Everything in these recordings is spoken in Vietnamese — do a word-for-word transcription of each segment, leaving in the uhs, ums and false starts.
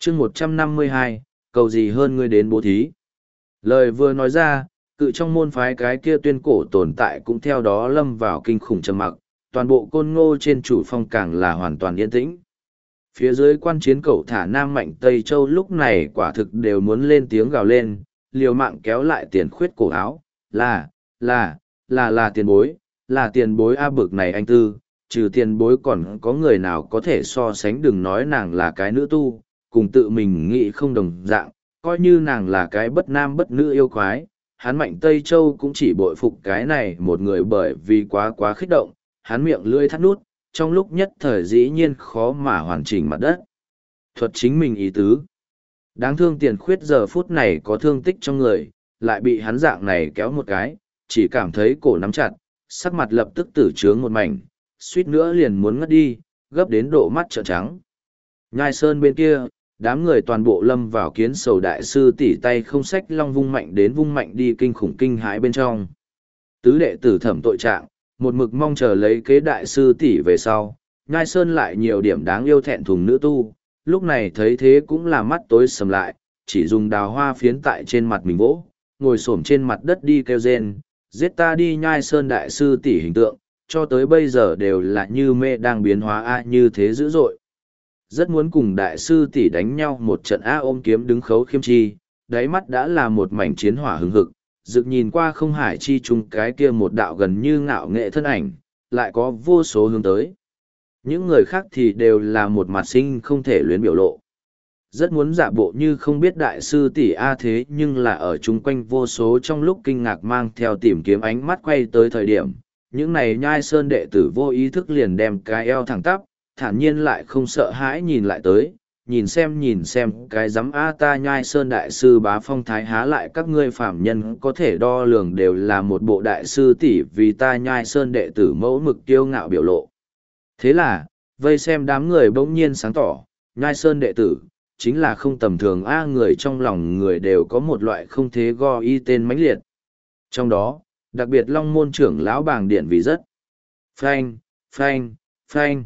chương một trăm năm mươi hai, cầu gì hơn ngươi đến bố thí. Lời vừa nói ra, cự trong môn phái cái kia tuyên cổ tồn tại cũng theo đó lâm vào kinh khủng trầm mặc, toàn bộ côn ngô trên chủ phong càng là hoàn toàn yên tĩnh. Phía dưới quan chiến cậu thả Nam Mạnh Tây Châu lúc này quả thực đều muốn lên tiếng gào lên, liều mạng kéo lại tiền khuyết cổ áo, là, là, là là tiền bối, là tiền bối A bực này anh tư, trừ tiền bối còn có người nào có thể so sánh, đừng nói nàng là cái nữ tu, cùng tự mình nghĩ không đồng dạng, coi như nàng là cái bất nam bất nữ yêu quái, hắn Mạnh Tây Châu cũng chỉ bội phục cái này một người bởi vì quá quá khích động, hắn miệng lưỡi thắt nút, trong lúc nhất thời dĩ nhiên khó mà hoàn chỉnh mặt đất. Thuật chính mình ý tứ. Đáng thương tiền khuyết giờ phút này có thương tích trong người, lại bị hắn dạng này kéo một cái, chỉ cảm thấy cổ nắm chặt, sắc mặt lập tức tử trướng một mảnh, suýt nữa liền muốn ngất đi, gấp đến độ mắt trợn trắng. Nhai sơn bên kia, đám người toàn bộ lâm vào kiến sầu đại sư tỉ tay không sách long vung mạnh đến vung mạnh đi kinh khủng kinh hãi bên trong. Tứ đệ tử thẩm tội trạng, một mực mong chờ lấy kế đại sư tỷ về sau, Nhai Sơn lại nhiều điểm đáng yêu thẹn thùng nữ tu, lúc này thấy thế cũng là mắt tối sầm lại, chỉ dùng đào hoa phiến tại trên mặt mình vỗ, ngồi xổm trên mặt đất đi kêu rên, giết ta đi Nhai Sơn đại sư tỷ hình tượng, cho tới bây giờ đều là như mê đang biến hóa a như thế dữ dội. Rất muốn cùng đại sư tỷ đánh nhau một trận a ôm kiếm đứng khấu khiêm chi, đáy mắt đã là một mảnh chiến hỏa hừng hực, rực nhìn qua không hải chi chung cái kia một đạo gần như ngạo nghệ thân ảnh, lại có vô số hướng tới. Những người khác thì đều là một mặt sinh không thể luyến biểu lộ. Rất muốn giả bộ như không biết đại sư tỷ A thế nhưng là ở chung quanh vô số trong lúc kinh ngạc mang theo tìm kiếm ánh mắt quay tới thời điểm. Những này Nhai Sơn đệ tử vô ý thức liền đem cái eo thẳng tắp, thản nhiên lại không sợ hãi nhìn lại tới, nhìn xem nhìn xem cái giám A ta Nhai Sơn đại sư bá phong thái há lại các ngươi phạm nhân có thể đo lường đều là một bộ đại sư tỷ vì ta Nhai Sơn đệ tử mẫu mực kiêu ngạo biểu lộ. Thế là, vây xem đám người bỗng nhiên sáng tỏ, Nhai Sơn đệ tử, chính là không tầm thường A người trong lòng người đều có một loại không thế go y tên mãnh liệt. Trong đó, đặc biệt Long Môn trưởng lão Bàng Điện vì rất phanh, phanh, phanh.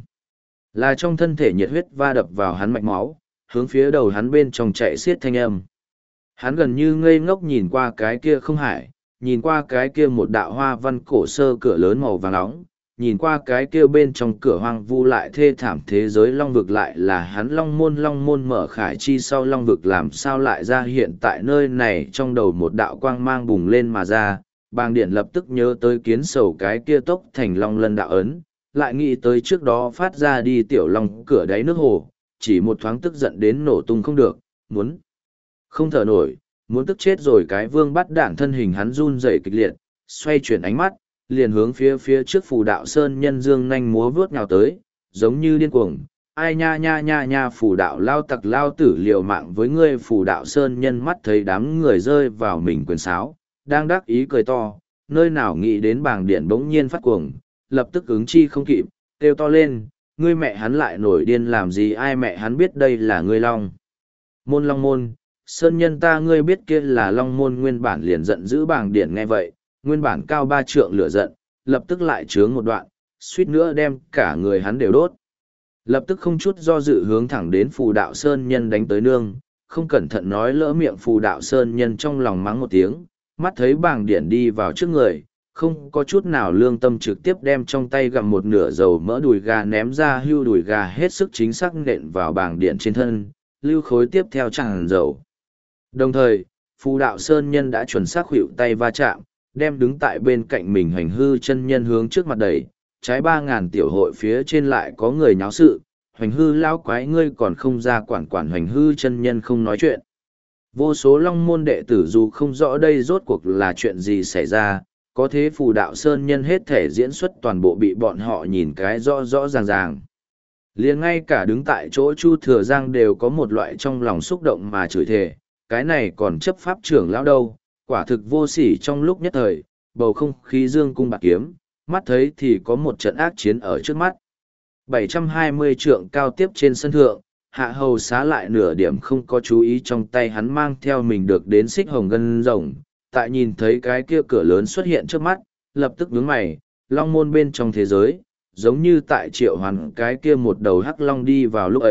Là trong thân thể nhiệt huyết va đập vào hắn mạch máu, hướng phía đầu hắn bên trong chạy xiết thanh âm. Hắn gần như ngây ngốc nhìn qua cái kia không hải, nhìn qua cái kia một đạo hoa văn cổ sơ cửa lớn màu vàng nóng, nhìn qua cái kia bên trong cửa hoang vu lại thê thảm thế giới long vực lại là hắn long môn long môn mở khải chi sau long vực làm sao lại ra hiện tại nơi này trong đầu một đạo quang mang bùng lên mà ra, Bàng Điện lập tức nhớ tới kiến sầu cái kia tốc thành long lân đạo ấn, lại nghĩ tới trước đó phát ra đi tiểu long cửa đáy nước hồ, chỉ một thoáng tức giận đến nổ tung không được, muốn không thở nổi, muốn tức chết rồi cái vương bắt đạn thân hình hắn run rẩy kịch liệt, xoay chuyển ánh mắt, liền hướng phía phía trước phù đạo sơn nhân dương nhanh múa vướt nhào tới, giống như điên cuồng. Ai nha nha nha nha phù đạo lao tặc lao tử liều mạng với ngươi phù đạo sơn nhân mắt thấy đám người rơi vào mình quyền sáo, đang đắc ý cười to, nơi nào nghĩ đến Bàng Điện bỗng nhiên phát cuồng, lập tức ứng chi không kịp, kêu to lên, ngươi mẹ hắn lại nổi điên làm gì ai mẹ hắn biết đây là ngươi long. Môn long môn, sơn nhân ta ngươi biết kia là long môn nguyên bản liền giận dữ Bàng Điện nghe vậy, nguyên bản cao ba trượng lửa giận, lập tức lại trướng một đoạn, suýt nữa đem cả người hắn đều đốt. Lập tức không chút do dự hướng thẳng đến phù đạo sơn nhân đánh tới nương, không cẩn thận nói lỡ miệng phù đạo sơn nhân trong lòng mắng một tiếng, mắt thấy Bàng Điện đi vào trước người, không có chút nào lương tâm trực tiếp đem trong tay gặm một nửa dầu mỡ đùi gà ném ra hưu đùi gà hết sức chính xác nện vào Bàng Điện trên thân, lưu khối tiếp theo tràn dầu. Đồng thời, phù đạo sơn nhân đã chuẩn xác hữu tay va chạm, đem đứng tại bên cạnh mình hành hư chân nhân hướng trước mặt đẩy, trái ba ngàn tiểu hội phía trên lại có người nháo sự, hoành hư lão quái ngươi còn không ra quản quản hoành hư chân nhân không nói chuyện. Vô số long môn đệ tử dù không rõ đây rốt cuộc là chuyện gì xảy ra, có thế phù đạo sơn nhân hết thể diễn xuất toàn bộ bị bọn họ nhìn cái rõ rõ ràng ràng. Liền ngay cả đứng tại chỗ Chu Thừa Giang đều có một loại trong lòng xúc động mà chửi thề, cái này còn chấp pháp trưởng lão đâu, quả thực vô sỉ trong lúc nhất thời, bầu không khí dương cung bạc kiếm, mắt thấy thì có một trận ác chiến ở trước mắt. bảy trăm hai mươi trượng cao tiếp trên sân thượng, hạ hầu xá lại nửa điểm không có chú ý trong tay hắn mang theo mình được đến xích hồng ngân rồng, tại nhìn thấy cái kia cửa lớn xuất hiện trước mắt, lập tức nhướng mày, long môn bên trong thế giới, giống như tại triệu hoàn cái kia một đầu hắc long đi vào lúc ấy,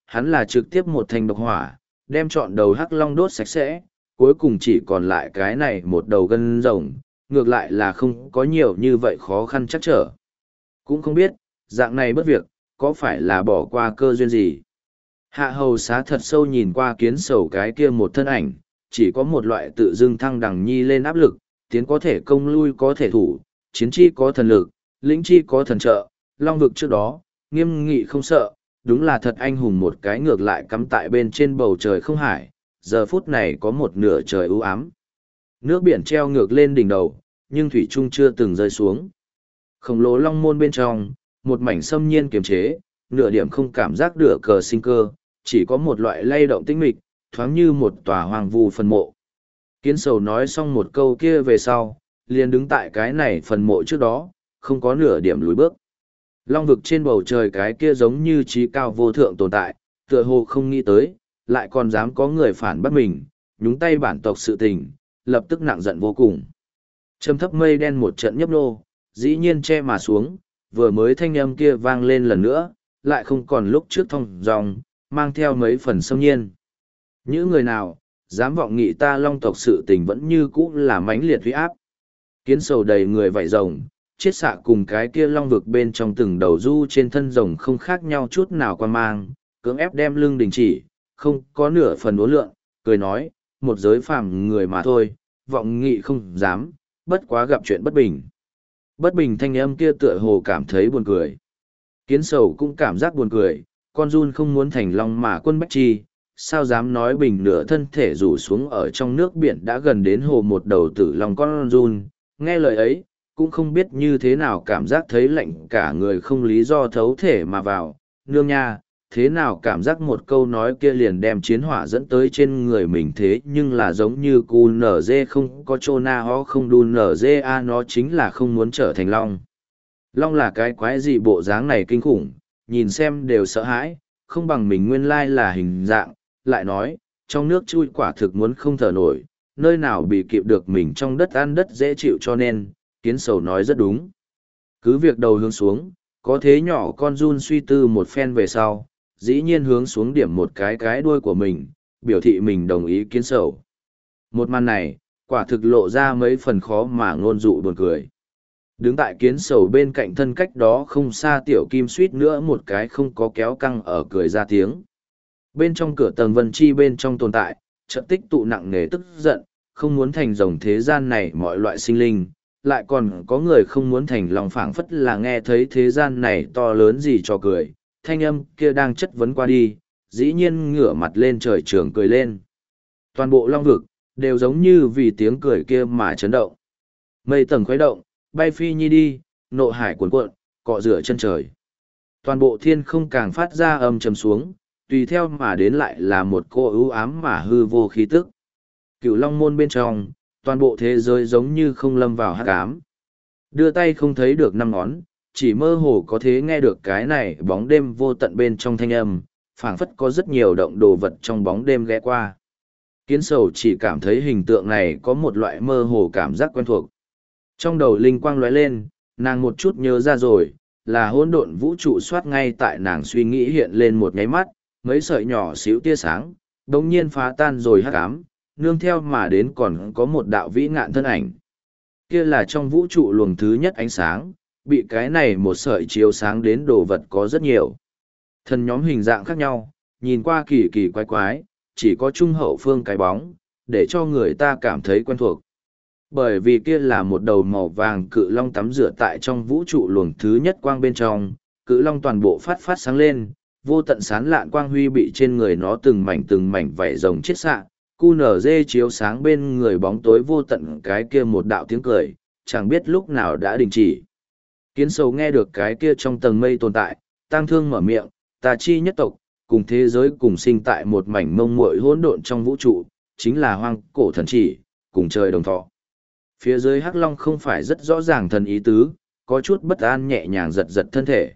hắn là trực tiếp một thanh độc hỏa, đem trọn đầu hắc long đốt sạch sẽ, cuối cùng chỉ còn lại cái này một đầu gân rồng, ngược lại là không có nhiều như vậy khó khăn chắc trở. Cũng không biết, dạng này bất việc, có phải là bỏ qua cơ duyên gì? Hạ hầu xá thật sâu nhìn qua kiến sầu cái kia một thân ảnh, chỉ có một loại tự dưng thăng đằng nhi lên áp lực, tiến có thể công lui có thể thủ, chiến chi có thần lực, lĩnh chi có thần trợ, long vực trước đó, nghiêm nghị không sợ, đúng là thật anh hùng một cái ngược lại cắm tại bên trên bầu trời không hải, giờ phút này có một nửa trời ưu ám. Nước biển treo ngược lên đỉnh đầu, nhưng thủy trung chưa từng rơi xuống. Khổng lồ long môn bên trong, một mảnh xâm nhiên kiềm chế, nửa điểm không cảm giác đửa cờ sinh cơ, chỉ có một loại lay động tĩnh mịch, thoáng như một tòa hoàng vu phần mộ. Kiến sầu nói xong một câu kia về sau, liền đứng tại cái này phần mộ trước đó, không có nửa điểm lùi bước. Long vực trên bầu trời cái kia giống như trí cao vô thượng tồn tại, tựa hồ không nghĩ tới, lại còn dám có người phản bắt mình, nhúng tay bản tộc sự tình, lập tức nặng giận vô cùng. Trầm thấp mây đen một trận nhấp nô, dĩ nhiên che mà xuống, vừa mới thanh âm kia vang lên lần nữa, lại không còn lúc trước thông dòng, mang theo mấy phần xâm nhiên. Những người nào, dám vọng nghị ta long tộc sự tình vẫn như cũ là mãnh liệt huy áp. Kiến sầu đầy người vảy rồng, chiết xạ cùng cái kia long vực bên trong từng đầu du trên thân rồng không khác nhau chút nào qua mang, cưỡng ép đem lưng đình chỉ, không có nửa phần uốn lượn, cười nói, một giới phàm người mà thôi, vọng nghị không dám, bất quá gặp chuyện bất bình. Bất bình thanh âm kia tựa hồ cảm thấy buồn cười. Kiến sầu cũng cảm giác buồn cười, con run không muốn thành long mà quân bách chi, sao dám nói bình nửa thân thể rủ xuống ở trong nước biển đã gần đến hồ một đầu tử lòng con run, nghe lời ấy, cũng không biết như thế nào cảm giác thấy lạnh cả người không lý do thấu thể mà vào, nương nha, thế nào cảm giác một câu nói kia liền đem chiến hỏa dẫn tới trên người mình thế nhưng là giống như cu nở dê không có chô na ho không đun nở dê a nó chính là không muốn trở thành long. Long là cái quái gì bộ dáng này kinh khủng, nhìn xem đều sợ hãi, không bằng mình nguyên lai là hình dạng, lại nói, trong nước chui quả thực muốn không thở nổi, nơi nào bị kịp được mình trong đất ăn đất dễ chịu cho nên, kiến sầu nói rất đúng. Cứ việc đầu hướng xuống, có thế nhỏ con run suy tư một phen về sau, dĩ nhiên hướng xuống điểm một cái cái đuôi của mình, biểu thị mình đồng ý kiến sầu. Một màn này, quả thực lộ ra mấy phần khó mà ngôn dụ buồn cười. Đứng tại kiến sầu bên cạnh thân cách đó không xa tiểu kim suýt nữa một cái không có kéo căng ở cười ra tiếng. Bên trong cửa tầng vân chi bên trong tồn tại, trận tích tụ nặng nề tức giận, không muốn thành rồng thế gian này mọi loại sinh linh, lại còn có người không muốn thành lòng phảng phất là nghe thấy thế gian này to lớn gì cho cười, thanh âm kia đang chất vấn qua đi, dĩ nhiên ngửa mặt lên trời trường cười lên. Toàn bộ long vực, đều giống như vì tiếng cười kia mà chấn động. Mây tầng khuấy động, bay phi nhi đi, nộ hải cuồn cuộn, cọ rửa chân trời. Toàn bộ thiên không càng phát ra âm trầm xuống, tùy theo mà đến lại là một cô ưu ám mà hư vô khí tức. Cửu long môn bên trong, toàn bộ thế giới giống như không lâm vào hắc ám. Đưa tay không thấy được năm ngón, chỉ mơ hồ có thế nghe được cái này bóng đêm vô tận bên trong thanh âm, phảng phất có rất nhiều động đồ vật trong bóng đêm ghé qua. Kiến sầu chỉ cảm thấy hình tượng này có một loại mơ hồ cảm giác quen thuộc. Trong đầu linh quang lóe lên, nàng một chút nhớ ra rồi, là hỗn độn vũ trụ soát ngay tại nàng suy nghĩ hiện lên một nháy mắt, mấy sợi nhỏ xíu tia sáng, đống nhiên phá tan rồi hắc ám, nương theo mà đến còn có một đạo vĩ ngạn thân ảnh. Kia là trong vũ trụ luồng thứ nhất ánh sáng, bị cái này một sợi chiếu sáng đến đồ vật có rất nhiều. Thần nhóm hình dạng khác nhau, nhìn qua kỳ kỳ quái quái, chỉ có trung hậu phương cái bóng, để cho người ta cảm thấy quen thuộc. Bởi vì kia là một đầu màu vàng cự long tắm rửa tại trong vũ trụ luồng thứ nhất quang bên trong, cự long toàn bộ phát phát sáng lên, vô tận sán lạn quang huy bị trên người nó từng mảnh từng mảnh vảy rồng chiết xạ, cu nở dê chiếu sáng bên người bóng tối vô tận cái kia một đạo tiếng cười, chẳng biết lúc nào đã đình chỉ. Kiến sầu nghe được cái kia trong tầng mây tồn tại, tang thương mở miệng, tà chi nhất tộc, cùng thế giới cùng sinh tại một mảnh mông muội hỗn độn trong vũ trụ, chính là hoang cổ thần chỉ, cùng trời đồng thọ. Phía dưới hắc long không phải rất rõ ràng thần ý tứ, có chút bất an nhẹ nhàng giật giật thân thể.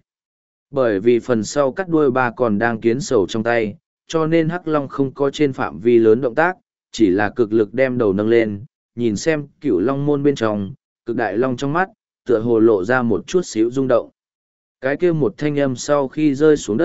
Bởi vì phần sau cắt đuôi ba còn đang kiến sầu trong tay, cho nên hắc long không có trên phạm vi lớn động tác, chỉ là cực lực đem đầu nâng lên, nhìn xem cựu long môn bên trong, cực đại long trong mắt, tựa hồ lộ ra một chút xíu rung động. Cái kia một thanh âm sau khi rơi xuống đất,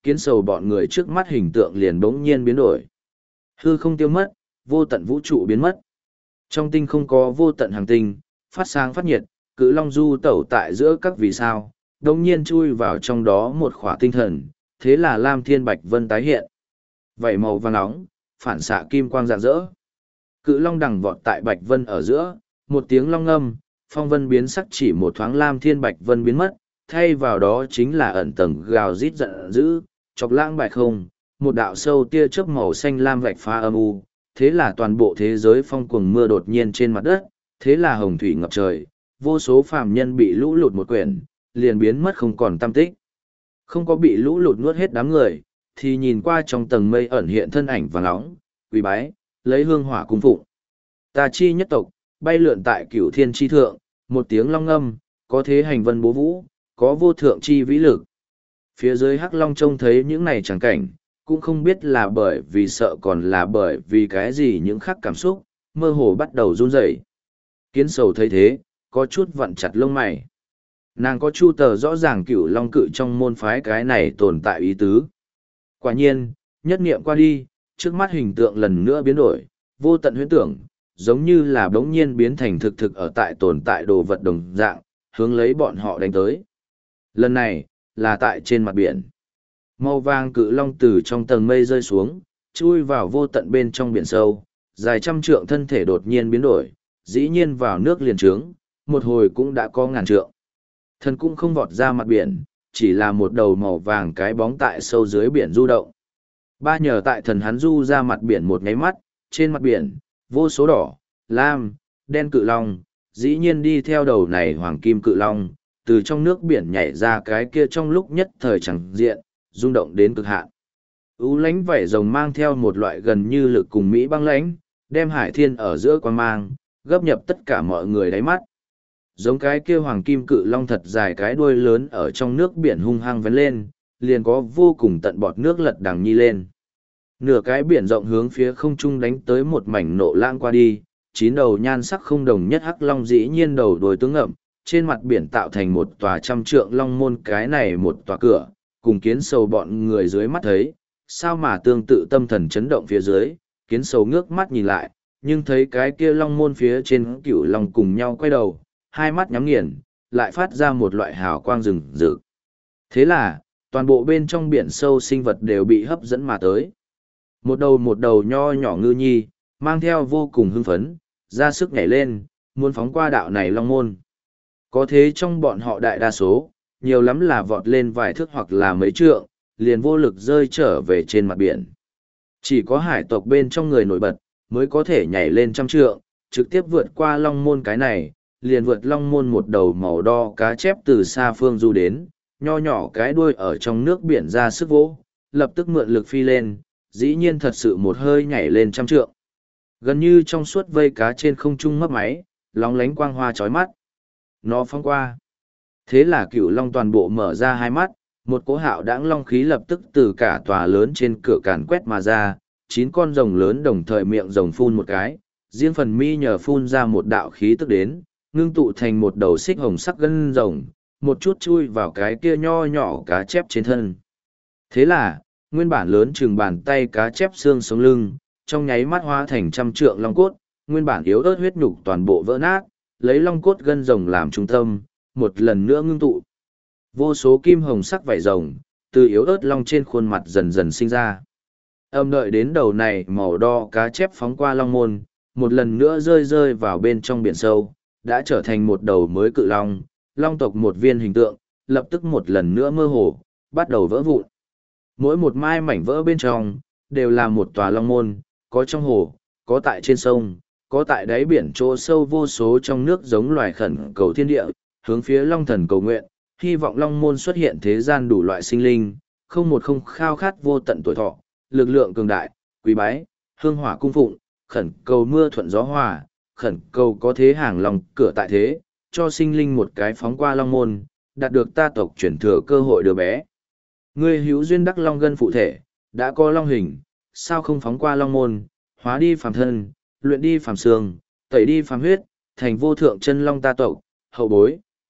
kiến sầu bọn người trước mắt hình tượng liền bỗng nhiên biến đổi. Hư không tiêu mất, vô tận vũ trụ biến mất. Trong tinh không có vô tận hành tinh, phát sáng phát nhiệt, cự long du tẩu tại giữa các vì sao, đồng nhiên chui vào trong đó một khỏa tinh thần, thế là Lam Thiên Bạch Vân tái hiện. Vảy màu vàng nóng, phản xạ kim quang rạng rỡ. Cự long đằng vọt tại Bạch Vân ở giữa, một tiếng long ngâm, phong vân biến sắc chỉ một thoáng Lam Thiên Bạch Vân biến mất, thay vào đó chính là ẩn tầng gào rít giận dữ, chọc lãng bại không, một đạo sâu tia chớp màu xanh lam vạch phá âm u, thế là toàn bộ thế giới phong cuồng mưa đột nhiên trên mặt đất, thế là hồng thủy ngập trời, vô số phàm nhân bị lũ lụt một quyển, liền biến mất không còn tăm tích. Không có bị lũ lụt nuốt hết đám người, thì nhìn qua trong tầng mây ẩn hiện thân ảnh vàng nóng, quỳ bái, lấy hương hỏa cung phụng. Ta chi nhất tộc, bay lượn tại cửu thiên chi thượng, một tiếng long ngâm, có thế hành vân bố vũ, có vô thượng chi vĩ lực. Phía dưới Hắc Long trông thấy những này chẳng cảnh, cũng không biết là bởi vì sợ còn là bởi vì cái gì những khác cảm xúc, mơ hồ bắt đầu run rẩy. Kiến sầu thấy thế, có chút vặn chặt lông mày. Nàng có chu tờ rõ ràng cửu long cự trong môn phái cái này tồn tại ý tứ. Quả nhiên, nhất niệm qua đi, trước mắt hình tượng lần nữa biến đổi, vô tận huyễn tưởng, giống như là bỗng nhiên biến thành thực thực ở tại tồn tại đồ vật đồng dạng, hướng lấy bọn họ đánh tới. Lần này, là tại trên mặt biển. Màu vàng cự long từ trong tầng mây rơi xuống, chui vào vô tận bên trong biển sâu, dài trăm trượng thân thể đột nhiên biến đổi, dĩ nhiên vào nước liền trướng, một hồi cũng đã có ngàn trượng. Thân cũng không vọt ra mặt biển, chỉ là một đầu màu vàng cái bóng tại sâu dưới biển du động. Ba nhờ tại thần hắn du ra mặt biển một nháy mắt, trên mặt biển, vô số đỏ, lam, đen cự long, dĩ nhiên đi theo đầu này hoàng kim cự long, từ trong nước biển nhảy ra cái kia trong lúc nhất thời chẳng diện, rung động đến cực hạn. U lánh vảy rồng mang theo một loại gần như lực cùng Mỹ băng lãnh, đem hải thiên ở giữa quan mang, gấp nhập tất cả mọi người đáy mắt. Giống cái kia hoàng kim cự long thật dài cái đuôi lớn ở trong nước biển hung hăng vén lên, liền có vô cùng tận bọt nước lật đằng nhi lên. Nửa cái biển rộng hướng phía không trung đánh tới một mảnh nộ lãng qua đi, chín đầu nhan sắc không đồng nhất hắc long dĩ nhiên đầu đuôi tướng ngậm, trên mặt biển tạo thành một tòa trăm trượng long môn, cái này một tòa cửa, cùng kiến sầu bọn người dưới mắt thấy, sao mà tương tự tâm thần chấn động phía dưới, kiến sầu ngước mắt nhìn lại, nhưng thấy cái kia long môn phía trên cửu long cùng nhau quay đầu, hai mắt nhắm nghiền, lại phát ra một loại hào quang rừng rực. Thế là, toàn bộ bên trong biển sâu sinh vật đều bị hấp dẫn mà tới. Một đầu một đầu nho nhỏ ngư nhi, mang theo vô cùng hưng phấn, ra sức nhảy lên, muốn phóng qua đạo này long môn. Có thế trong bọn họ đại đa số, nhiều lắm là vọt lên vài thước hoặc là mấy trượng, liền vô lực rơi trở về trên mặt biển. Chỉ có hải tộc bên trong người nổi bật, mới có thể nhảy lên trăm trượng, trực tiếp vượt qua long môn cái này, liền vượt long môn một đầu màu đo cá chép từ xa phương du đến, nho nhỏ cái đuôi ở trong nước biển ra sức vỗ, lập tức mượn lực phi lên, dĩ nhiên thật sự một hơi nhảy lên trăm trượng. Gần như trong suốt vây cá trên không trung mấp máy, lóng lánh quang hoa chói mắt. Nó phóng qua. Thế là cửu long toàn bộ mở ra hai mắt, một cỗ hạo đãng long khí lập tức từ cả tòa lớn trên cửa càn quét mà ra, chín con rồng lớn đồng thời miệng rồng phun một cái, riêng phần mi nhờ phun ra một đạo khí tức đến, ngưng tụ thành một đầu xích hồng sắc gân rồng, một chút chui vào cái kia nho nhỏ cá chép trên thân. Thế là, nguyên bản lớn chừng bàn tay cá chép xương sống lưng, trong nháy mắt hóa thành trăm trượng long cốt, nguyên bản yếu ớt huyết nhục toàn bộ vỡ nát, lấy long cốt gân rồng làm trung tâm, một lần nữa ngưng tụ. Vô số kim hồng sắc vảy rồng, từ yếu ớt long trên khuôn mặt dần dần sinh ra. Âm đợi đến đầu này màu đo cá chép phóng qua long môn, một lần nữa rơi rơi vào bên trong biển sâu, đã trở thành một đầu mới cự long, long tộc một viên hình tượng, lập tức một lần nữa mơ hồ, bắt đầu vỡ vụn. Mỗi một mai mảnh vỡ bên trong, đều là một tòa long môn, có trong hồ, có tại trên sông, có tại đáy biển chỗ sâu vô số trong nước giống loài khẩn cầu thiên địa, hướng phía long thần cầu nguyện, hy vọng long môn xuất hiện thế gian đủ loại sinh linh, không một không khao khát vô tận tuổi thọ, lực lượng cường đại, quý bái, hương hỏa cung phụng, khẩn cầu mưa thuận gió hòa, khẩn cầu có thế hàng lòng cửa tại thế, cho sinh linh một cái phóng qua long môn, đạt được ta tộc chuyển thừa cơ hội đứa bé. Ngươi hữu duyên đắc long gân phụ thể, đã có long hình, sao không phóng qua long môn, hóa đi phàm thân, luyện đi phàm xương, tẩy đi phàm huyết, thành vô thượng chân long ta tộc, hậu bối,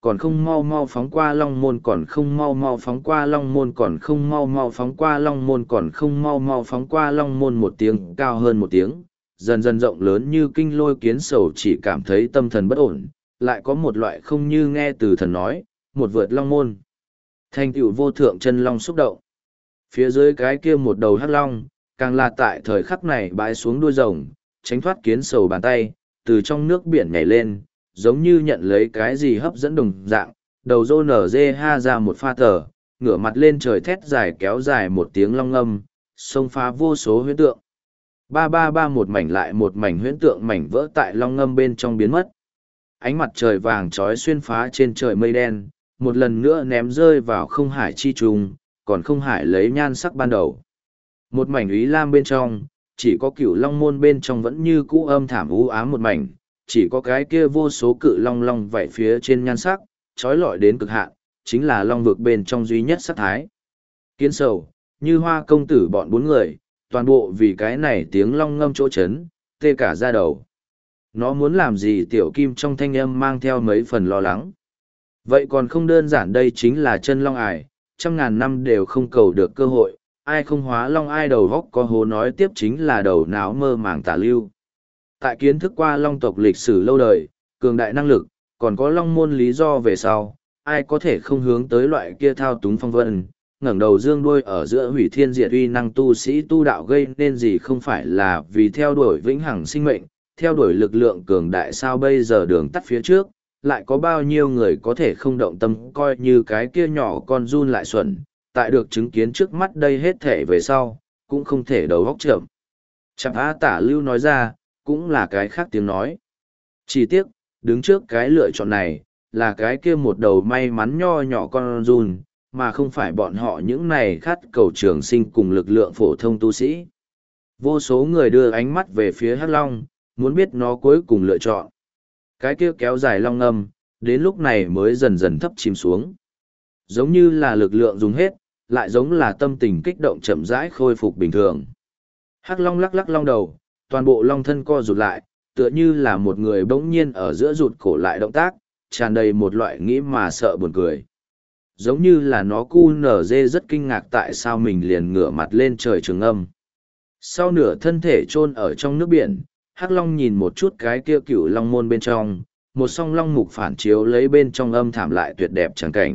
còn không mau mau phóng qua long môn, còn không mau mau phóng qua long môn, còn không mau mau phóng qua long môn, còn không mau mau phóng qua long môn, một tiếng cao hơn một tiếng, dần dần rộng lớn như kinh lôi. Kiến sầu chỉ cảm thấy tâm thần bất ổn, lại có một loại không như nghe từ thần nói, một vượt long môn. Thành tựu vô thượng chân long xúc động. Phía dưới cái kia một đầu hắc long, càng là tại thời khắc này bãi xuống đuôi rồng, tránh thoát kiến sầu bàn tay, từ trong nước biển nhảy lên, giống như nhận lấy cái gì hấp dẫn đồng dạng, đầu rô nở dê ha ra một pha tờ, ngửa mặt lên trời thét dài kéo dài một tiếng long âm, xông phá vô số huyễn tượng. Ba ba ba một mảnh lại một mảnh huyễn tượng mảnh vỡ tại long ngâm bên trong biến mất. Ánh mặt trời vàng trói xuyên phá trên trời mây đen, một lần nữa ném rơi vào không hải chi trùng, còn không hải lấy nhan sắc ban đầu. Một mảnh úy lam bên trong, chỉ có cửu long môn bên trong vẫn như cũ âm thảm u ám một mảnh, chỉ có cái kia vô số cự long long vảy phía trên nhan sắc, trói lọi đến cực hạn, chính là long vực bên trong duy nhất sắc thái. Kiến sầu, như hoa công tử bọn bốn người, toàn bộ vì cái này tiếng long ngâm chỗ chấn, tê cả da đầu. Nó muốn làm gì tiểu kim trong thanh âm mang theo mấy phần lo lắng. Vậy còn không đơn giản, đây chính là chân long ải, trăm ngàn năm đều không cầu được cơ hội, ai không hóa long ai đầu góc có hố, nói tiếp chính là đầu não mơ màng tả lưu. Tại kiến thức qua long tộc lịch sử lâu đời, cường đại năng lực, còn có long môn lý do về sau, ai có thể không hướng tới loại kia thao túng phong vân, ngẩng đầu dương đuôi ở giữa hủy thiên diệt uy năng tu sĩ tu đạo gây nên gì không phải là vì theo đuổi vĩnh hằng sinh mệnh, theo đuổi lực lượng cường đại. Sao bây giờ đường tắt phía trước, lại có bao nhiêu người có thể không động tâm coi như cái kia nhỏ con run lại xuẩn, tại được chứng kiến trước mắt đây hết thể về sau, cũng không thể đầu góc chậm. Chạp Á Tả Lưu nói ra, cũng là cái khác tiếng nói. Chỉ tiếc, đứng trước cái lựa chọn này, là cái kia một đầu may mắn nho nhỏ con run, mà không phải bọn họ những này khát cầu trường sinh cùng lực lượng phổ thông tu sĩ. Vô số người đưa ánh mắt về phía Hắc Long, muốn biết nó cuối cùng lựa chọn. Cái kia kéo dài long âm, đến lúc này mới dần dần thấp chìm xuống. Giống như là lực lượng dùng hết, lại giống là tâm tình kích động chậm rãi khôi phục bình thường. Hắc Long lắc lắc long đầu, toàn bộ long thân co rụt lại, tựa như là một người bỗng nhiên ở giữa rụt cổ lại động tác, tràn đầy một loại nghĩ mà sợ buồn cười. Giống như là nó cu nở dê rất kinh ngạc tại sao mình liền ngửa mặt lên trời trường âm. Sau nửa thân thể chôn ở trong nước biển, Hắc Long nhìn một chút cái kia cửu long môn bên trong, một song long mục phản chiếu lấy bên trong âm thảm lại tuyệt đẹp trắng cảnh.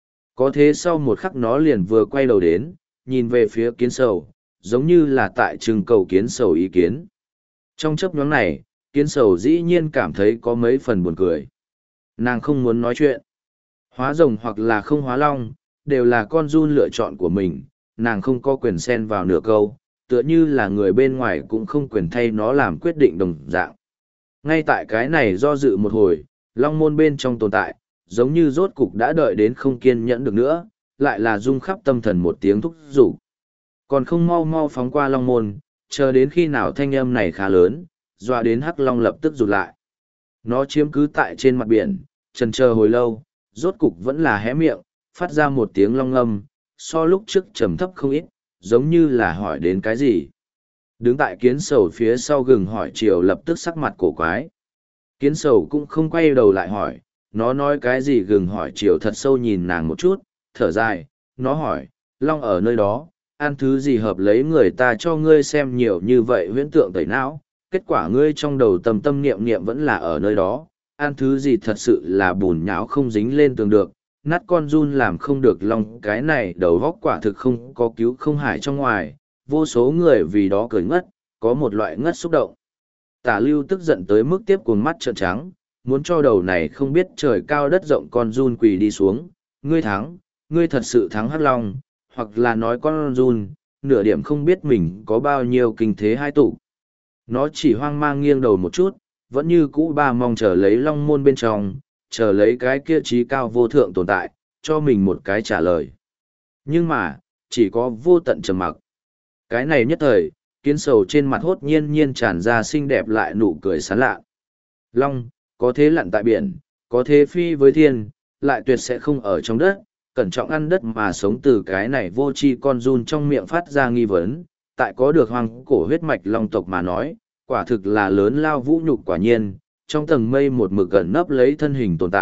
Có thế sau một khắc nó liền vừa quay đầu đến, nhìn về phía kiến sầu, giống như là tại trưng cầu kiến sầu ý kiến. Trong chấp nhóm này, kiến sầu dĩ nhiên cảm thấy có mấy phần buồn cười. Nàng không muốn nói chuyện. Hóa rồng hoặc là không hóa long, đều là con run lựa chọn của mình, nàng không có quyền xen vào nửa câu, tựa như là người bên ngoài cũng không quyền thay nó làm quyết định đồng dạng. Ngay tại cái này do dự một hồi, long môn bên trong tồn tại, giống như rốt cục đã đợi đến không kiên nhẫn được nữa, lại là rung khắp tâm thần một tiếng thúc giục. Còn không mau mau phóng qua long môn, chờ đến khi nào thanh âm này khá lớn, dọa đến Hắc Long lập tức rụt lại. Nó chiếm cứ tại trên mặt biển, chần chờ hồi lâu, rốt cục vẫn là hé miệng, phát ra một tiếng long ngâm, so lúc trước trầm thấp không ít, giống như là hỏi đến cái gì. Đứng tại kiến sầu phía sau gừng hỏi chiều lập tức sắc mặt cổ quái. Kiến sầu cũng không quay đầu lại hỏi, nó nói cái gì gừng hỏi chiều thật sâu nhìn nàng một chút, thở dài, nó hỏi, long ở nơi đó, ăn thứ gì hợp lấy người ta cho ngươi xem nhiều như vậy huyễn tượng tẩy não, kết quả ngươi trong đầu tầm tâm niệm niệm vẫn là ở nơi đó, ăn thứ gì thật sự là bùn nhão không dính lên tường được, nát con run làm không được long, cái này đầu góc quả thực không có cứu không hải trong ngoài, vô số người vì đó cười ngất, có một loại ngất xúc động. Tả Lưu tức giận tới mức tiếp cuồng mắt trợn trắng, muốn cho đầu này không biết trời cao đất rộng con run quỳ đi xuống, ngươi thắng, ngươi thật sự thắng Hắc Long, hoặc là nói con run, nửa điểm không biết mình có bao nhiêu kinh thế hai tụ. Nó chỉ hoang mang nghiêng đầu một chút, vẫn như cũ ba mong chờ lấy long môn bên trong, chờ lấy cái kia trí cao vô thượng tồn tại, cho mình một cái trả lời. Nhưng mà, chỉ có vô tận trầm mặc. Cái này nhất thời, kiến sầu trên mặt hốt nhiên nhiên tràn ra xinh đẹp lại nụ cười sán lạ. Long, có thế lặn tại biển, có thế phi với thiên, lại tuyệt sẽ không ở trong đất, cẩn trọng ăn đất mà sống. Từ cái này vô tri con run trong miệng phát ra nghi vấn, tại có được hoang cổ huyết mạch long tộc mà nói, quả thực là lớn lao vũ nhục. Quả nhiên, trong tầng mây một mực gần nấp lấy thân hình tồn tại,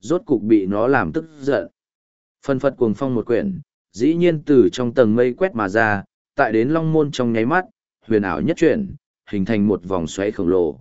rốt cục bị nó làm tức giận. Phân phật cuồng phong một quyển, dĩ nhiên từ trong tầng mây quét mà ra, tại đến long môn trong nháy mắt, huyền ảo nhất chuyển, hình thành một vòng xoáy khổng lồ.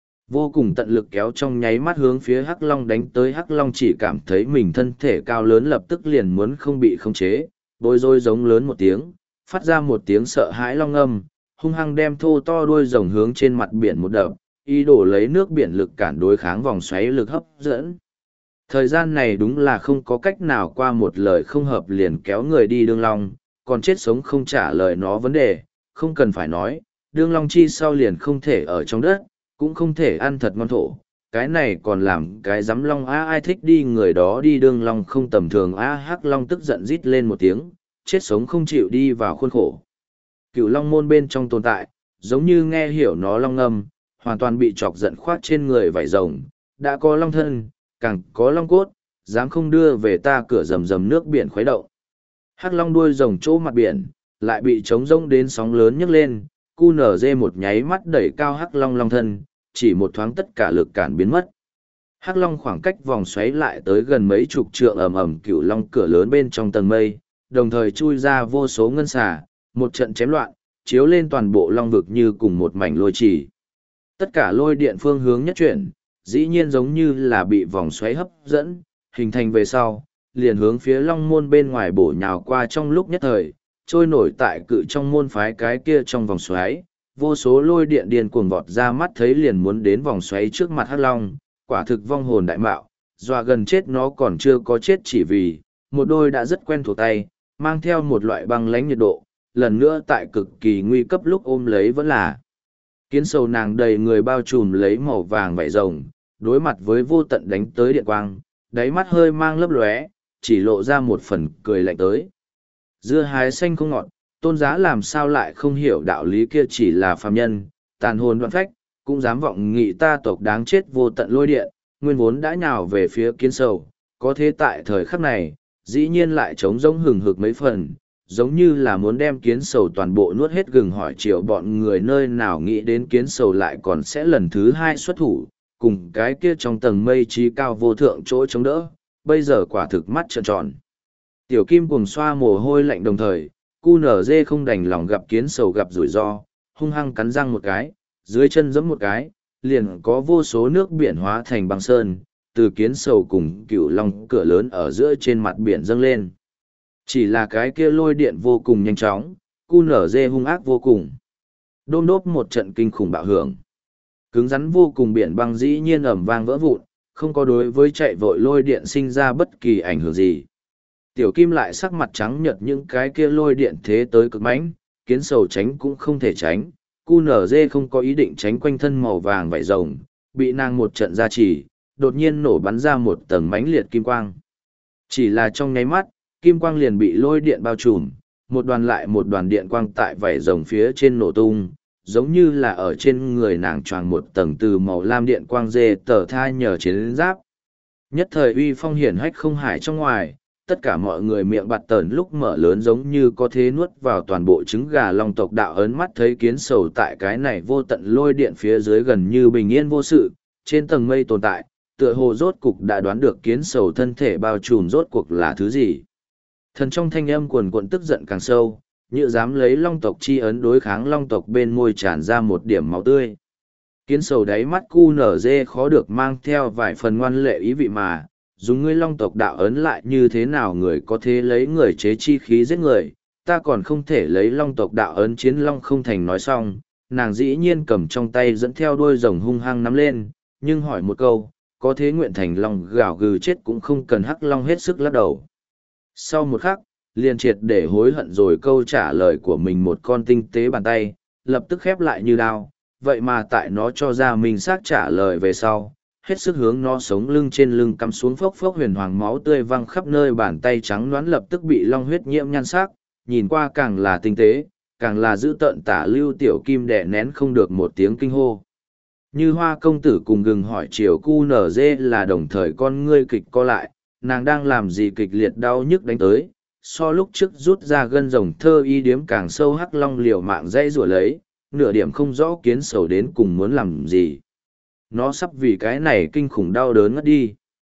Vô cùng tận lực kéo trong nháy mắt hướng phía Hắc Long đánh tới. Hắc Long chỉ cảm thấy mình thân thể cao lớn lập tức liền muốn không bị khống chế, bối rối giống lớn một tiếng, phát ra một tiếng sợ hãi long âm, hung hăng đem thô to đuôi rồng hướng trên mặt biển một đập, ý đồ lấy nước biển lực cản đối kháng vòng xoáy lực hấp dẫn. Thời gian này đúng là không có cách nào qua một lời không hợp liền kéo người đi đương long, còn chết sống không trả lời nó vấn đề, không cần phải nói, đương long chi sau liền không thể ở trong đất, cũng không thể ăn thật ngon thổ. Cái này còn làm cái giám long a ai thích đi người đó đi đương long không tầm thường a. Hắc Long tức giận rít lên một tiếng, chết sống không chịu đi vào khuôn khổ. Cựu long môn bên trong tồn tại, giống như nghe hiểu nó long ngâm, hoàn toàn bị chọc giận khoát trên người vảy rồng, đã có long thân, càng có long cốt, dám không đưa về ta cửa rầm rầm nước biển khuấy động. Hắc Long đuôi rồng chỗ mặt biển, lại bị trống rông đến sóng lớn nhấc lên, cu nở dê một nháy mắt đẩy cao Hắc Long long thân, chỉ một thoáng tất cả lực cản biến mất. Hắc Long khoảng cách vòng xoáy lại tới gần mấy chục trượng, ầm ầm cựu long cửa lớn bên trong tầng mây, đồng thời chui ra vô số ngân xà, một trận chém loạn, chiếu lên toàn bộ long vực như cùng một mảnh lôi chỉ. Tất cả lôi điện phương hướng nhất chuyển, dĩ nhiên giống như là bị vòng xoáy hấp dẫn, hình thành về sau, liền hướng phía long môn bên ngoài bổ nhào qua. Trong lúc nhất thời, trôi nổi tại cự trong môn phái cái kia trong vòng xoáy, vô số lôi điện điên cuồng vọt ra, mắt thấy liền muốn đến vòng xoáy trước mặt Hắc Long, quả thực vong hồn đại mạo, dọa gần chết nó còn chưa có chết, chỉ vì một đôi đã rất quen thuộc tay, mang theo một loại băng lãnh nhiệt độ, lần nữa tại cực kỳ nguy cấp lúc ôm lấy vẫn là kiến sầu nàng đầy người bao trùm lấy màu vàng vảy rồng, đối mặt với vô tận đánh tới điện quang, đáy mắt hơi mang lấp lóe, chỉ lộ ra một phần cười lạnh tới. Dưa hái xanh không ngọt, Tôn Giá làm sao lại không hiểu đạo lý kia, chỉ là phàm nhân, tàn hồn đoạn phách, cũng dám vọng nghị ta tộc đáng chết vô tận lôi điện, nguyên vốn đã nhào về phía kiến sầu, có thế tại thời khắc này, dĩ nhiên lại trống rỗng hừng hực mấy phần, giống như là muốn đem kiến sầu toàn bộ nuốt hết. Gừng hỏi chiều bọn người nơi nào nghĩ đến kiến sầu lại còn sẽ lần thứ hai xuất thủ, cùng cái kia trong tầng mây trí cao vô thượng chỗ chống đỡ, bây giờ quả thực mắt trợn tròn. Tiểu Kim cùng xoa mồ hôi lạnh đồng thời, cu nở dê không đành lòng gặp kiến sầu gặp rủi ro, hung hăng cắn răng một cái, dưới chân giẫm một cái, liền có vô số nước biển hóa thành băng sơn, từ kiến sầu cùng cựu long cửa lớn ở giữa trên mặt biển dâng lên. Chỉ là cái kia lôi điện vô cùng nhanh chóng, cu nở dê hung ác vô cùng. Đôm đốp một trận kinh khủng bạo hưởng. Cứng rắn vô cùng biển băng dĩ nhiên ẩm vang vỡ vụn, không có đối với chạy vội lôi điện sinh ra bất kỳ ảnh hưởng gì. Tiểu Kim lại sắc mặt trắng nhợt, những cái kia lôi điện thế tới cực mãnh, kiến sầu tránh cũng không thể tránh. cu nở dê không có ý định tránh quanh thân màu vàng vảy rồng, bị nàng một trận gia trì, đột nhiên nổ bắn ra một tầng mãnh liệt kim quang. Chỉ là trong nháy mắt, kim quang liền bị lôi điện bao trùm, một đoàn lại một đoàn điện quang tại vảy rồng phía trên nổ tung, giống như là ở trên người nàng choàng một tầng từ màu lam điện quang dê tờ tha nhờ chiến giáp. Nhất thời uy phong hiển hách không hải trong ngoài, tất cả mọi người miệng bạt tờn lúc mở lớn giống như có thế nuốt vào toàn bộ trứng gà. Long tộc đạo ấn mắt thấy kiến sầu tại cái này vô tận lôi điện phía dưới gần như bình yên vô sự, trên tầng mây tồn tại, tựa hồ rốt cục đã đoán được kiến sầu thân thể bao trùm rốt cuộc là thứ gì. Thần trong thanh âm cuồn cuộn tức giận càng sâu, như dám lấy long tộc chi ấn đối kháng long tộc, bên môi tràn ra một điểm máu tươi. Kiến sầu đáy mắt cu nở dê khó được mang theo vài phần ngoan lệ ý vị, mà dùng ngươi long tộc đạo ấn lại như thế nào người có thể lấy người chế chi khí giết người, ta còn không thể lấy long tộc đạo ấn chiến long không thành. Nói xong, nàng dĩ nhiên cầm trong tay dẫn theo đuôi rồng hung hăng nắm lên, nhưng hỏi một câu, có thế nguyện thành long gào gừ chết cũng không cần. Hắc Long hết sức lắc đầu. Sau một khắc, liền triệt để hối hận rồi câu trả lời của mình. Một con tinh tế bàn tay, lập tức khép lại như đao, vậy mà tại nó cho ra mình xác trả lời về sau, hết sức hướng nó sống lưng trên lưng cắm xuống, phốc phốc huyền hoàng máu tươi văng khắp nơi, bàn tay trắng nõn lập tức bị long huyết nhiễm nhan sắc, nhìn qua càng là tinh tế, càng là dữ tợn. Tả Lưu Tiểu Kim đè nén không được một tiếng kinh hô. Như Hoa công tử cùng Gừng hỏi chiều cu nở dê là đồng thời con ngươi kịch co lại, nàng đang làm gì kịch liệt đau nhức đánh tới, so lúc trước rút ra gân rồng thơ y điếm càng sâu. Hắc Long liều mạng dây rủa lấy, nửa điểm không rõ kiến sầu đến cùng muốn làm gì. Nó sắp vì cái này kinh khủng đau đớn ngất đi.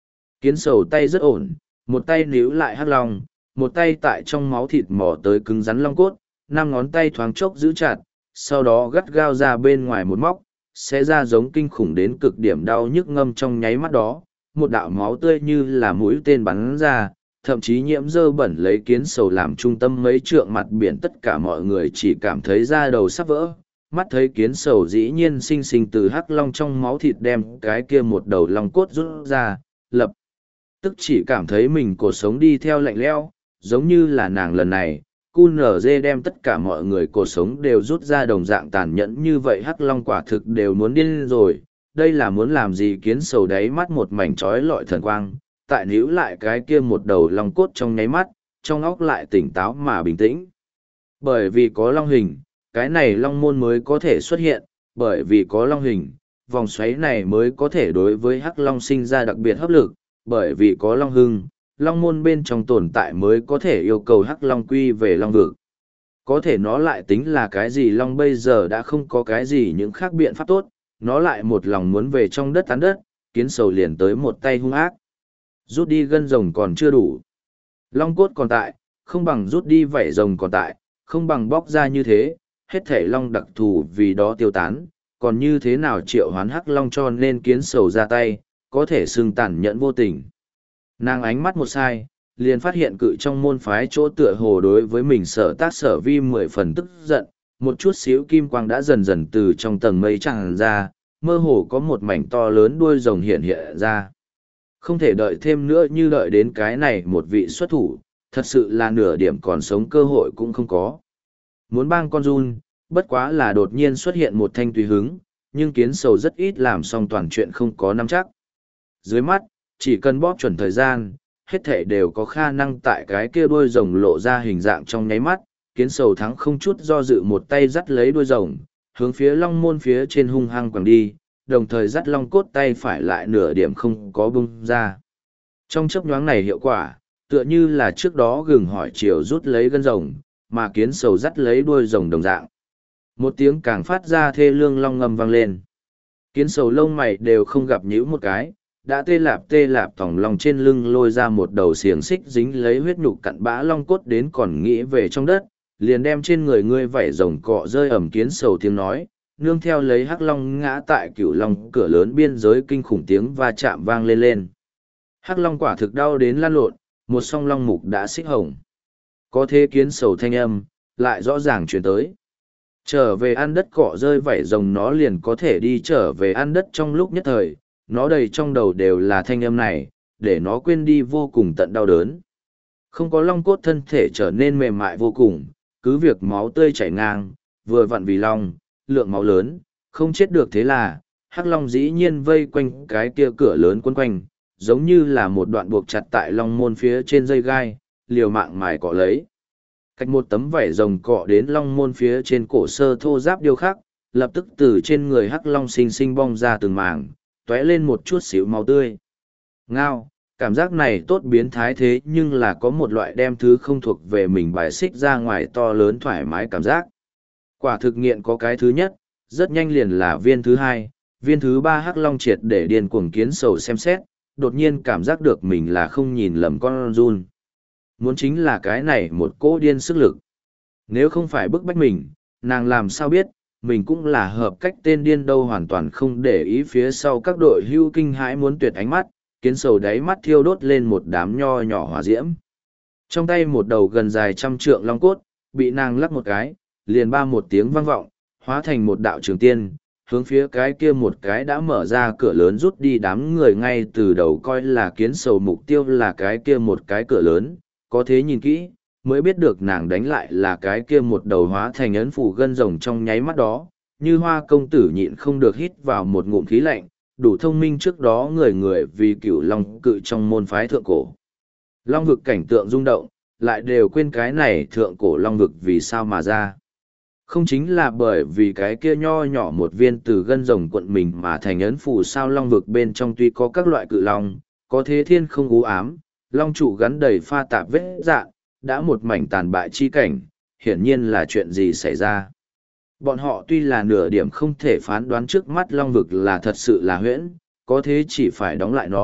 Kiến sầu tay rất ổn, một tay níu lại hắc long, một tay tại trong máu thịt mò tới cứng rắn long cốt, năm ngón tay thoáng chốc giữ chặt, sau đó gắt gao ra bên ngoài một móc, sẽ ra giống kinh khủng đến cực điểm đau nhức ngâm trong nháy mắt đó, một đạo máu tươi như là mũi tên bắn ra, thậm chí nhiễm dơ bẩn lấy kiến sầu làm trung tâm mấy trượng mặt biển, tất cả mọi người chỉ cảm thấy da đầu sắp vỡ. Mắt thấy kiến sầu dĩ nhiên sinh sinh từ hắc long trong máu thịt đem cái kia một đầu long cốt rút ra, lập tức chỉ cảm thấy mình cuộc sống đi theo lạnh lẽo, giống như là nàng lần này, cu nở dê đem tất cả mọi người cuộc sống đều rút ra đồng dạng tàn nhẫn như vậy. Hắc long quả thực đều muốn điên rồi, đây là muốn làm gì? Kiến sầu đáy mắt một mảnh trói lọi thần quang, tại níu lại cái kia một đầu long cốt trong nháy mắt, trong óc lại tỉnh táo mà bình tĩnh. Bởi vì có long hình, cái này long môn mới có thể xuất hiện, bởi vì có long hình, vòng xoáy này mới có thể đối với hắc long sinh ra đặc biệt hấp lực, bởi vì có long hưng, long môn bên trong tồn tại mới có thể yêu cầu hắc long quy về long vực. Có thể nó lại tính là cái gì? Long bây giờ đã không có cái gì những khác biện pháp tốt, nó lại một lòng muốn về trong đất tán đất. Kiến sầu liền tới một tay hung ác. Rút đi gân rồng còn chưa đủ, long cốt còn tại, không bằng rút đi vảy rồng còn tại, không bằng bóc ra như thế, hết thể long đặc thù vì đó tiêu tán, còn như thế nào triệu hoán hắc long? Cho nên kiến sầu ra tay, có thể xưng tàn nhẫn vô tình. Nàng ánh mắt một sai, liền phát hiện cự trong môn phái chỗ tựa hồ đối với mình sở tác sở vi mười phần tức giận, một chút xíu kim quang đã dần dần từ trong tầng mây tràn ra, mơ hồ có một mảnh to lớn đuôi rồng hiện hiện ra. Không thể đợi thêm nữa, như đợi đến cái này một vị xuất thủ, thật sự là nửa điểm còn sống cơ hội cũng không có. Muốn bang con run, bất quá là đột nhiên xuất hiện một thanh tùy hứng, nhưng kiến sầu rất ít làm xong toàn chuyện không có nắm chắc. Dưới mắt, chỉ cần bóp chuẩn thời gian, hết thể đều có khả năng tại cái kia đuôi rồng lộ ra hình dạng trong nháy mắt. Kiến sầu thắng không chút do dự, một tay dắt lấy đuôi rồng, hướng phía long môn phía trên hung hăng quẳng đi, đồng thời dắt long cốt tay phải lại nửa điểm không có bung ra. Trong chớp nhoáng này hiệu quả, tựa như là trước đó gừng hỏi chiều rút lấy gân rồng, mà kiến sầu dắt lấy đuôi rồng đồng dạng. Một tiếng càng phát ra thê lương long ngầm vang lên. Kiến sầu lông mày đều không gặp nhíu một cái, đã tê lạp tê lạp thòng lòng trên lưng lôi ra một đầu xiềng xích dính lấy huyết nhục cặn bã long cốt đến còn nghĩ về trong đất, liền đem trên người ngươi vảy rồng cọ rơi ẩm. Kiến sầu tiếng nói, nương theo lấy hắc long ngã tại cửu long cửa lớn biên giới, kinh khủng tiếng va chạm vang lên lên. Hắc long quả thực đau đến lan lộn, một song long mục đã xích hồng. Có thế kiến sầu thanh âm, lại rõ ràng chuyển tới. Trở về ăn đất, cọ rơi vảy rồng nó liền có thể đi trở về ăn đất. Trong lúc nhất thời, nó đầy trong đầu đều là thanh âm này, để nó quên đi vô cùng tận đau đớn. Không có long cốt, thân thể trở nên mềm mại vô cùng, cứ việc máu tươi chảy ngang, vừa vặn vì long, lượng máu lớn, không chết được. Thế là, hắc long dĩ nhiên vây quanh cái kia cửa lớn quấn quanh, giống như là một đoạn buộc chặt tại long môn phía trên dây gai, liều mạng mài cọ lấy. Cách một tấm vảy rồng cọ đến long môn phía trên cổ sơ thô giáp điêu khắc, lập tức từ trên người hắc long xinh xinh bong ra từng mảng, tóe lên một chút xíu máu tươi. Ngao, cảm giác này tốt biến thái, thế nhưng là có một loại đem thứ không thuộc về mình bài xích ra ngoài to lớn thoải mái cảm giác. Quả thực nghiện có cái thứ nhất, rất nhanh liền là viên thứ hai, viên thứ ba. Hắc long triệt để điên cuồng. Kiến sầu xem xét, đột nhiên cảm giác được mình là không nhìn lầm con run. Muốn chính là cái này một cỗ điên sức lực. Nếu không phải bức bách mình, nàng làm sao biết, mình cũng là hợp cách tên điên đâu. Hoàn toàn không để ý phía sau các đội hưu kinh hãi muốn tuyệt ánh mắt, kiến sầu đáy mắt thiêu đốt lên một đám nho nhỏ hỏa diễm. Trong tay một đầu gần dài trăm trượng long cốt, bị nàng lắc một cái, liền ba một tiếng vang vọng, hóa thành một đạo trường tiên, hướng phía cái kia một cái đã mở ra cửa lớn rút đi. Đám người ngay từ đầu coi là kiến sầu mục tiêu là cái kia một cái cửa lớn, có thế nhìn kỹ, mới biết được nàng đánh lại là cái kia một đầu hóa thành ấn phủ gân rồng. Trong nháy mắt đó, Như Hoa công tử nhịn không được hít vào một ngụm khí lạnh, đủ thông minh. Trước đó người người vì cửu long cự trong môn phái thượng cổ long vực cảnh tượng rung động, lại đều quên cái này thượng cổ long vực vì sao mà ra. Không chính là bởi vì cái kia nho nhỏ một viên từ gân rồng cuộn mình mà thành ấn phù sao? Long vực bên trong tuy có các loại cự long, có thế thiên không u ám, long trụ gắn đầy pha tạp vết dạn, đã một mảnh tàn bại chi cảnh, hiển nhiên là chuyện gì xảy ra. Bọn họ tuy là nửa điểm không thể phán đoán trước mắt long vực là thật sự là huyễn, có thế chỉ phải đóng lại nó,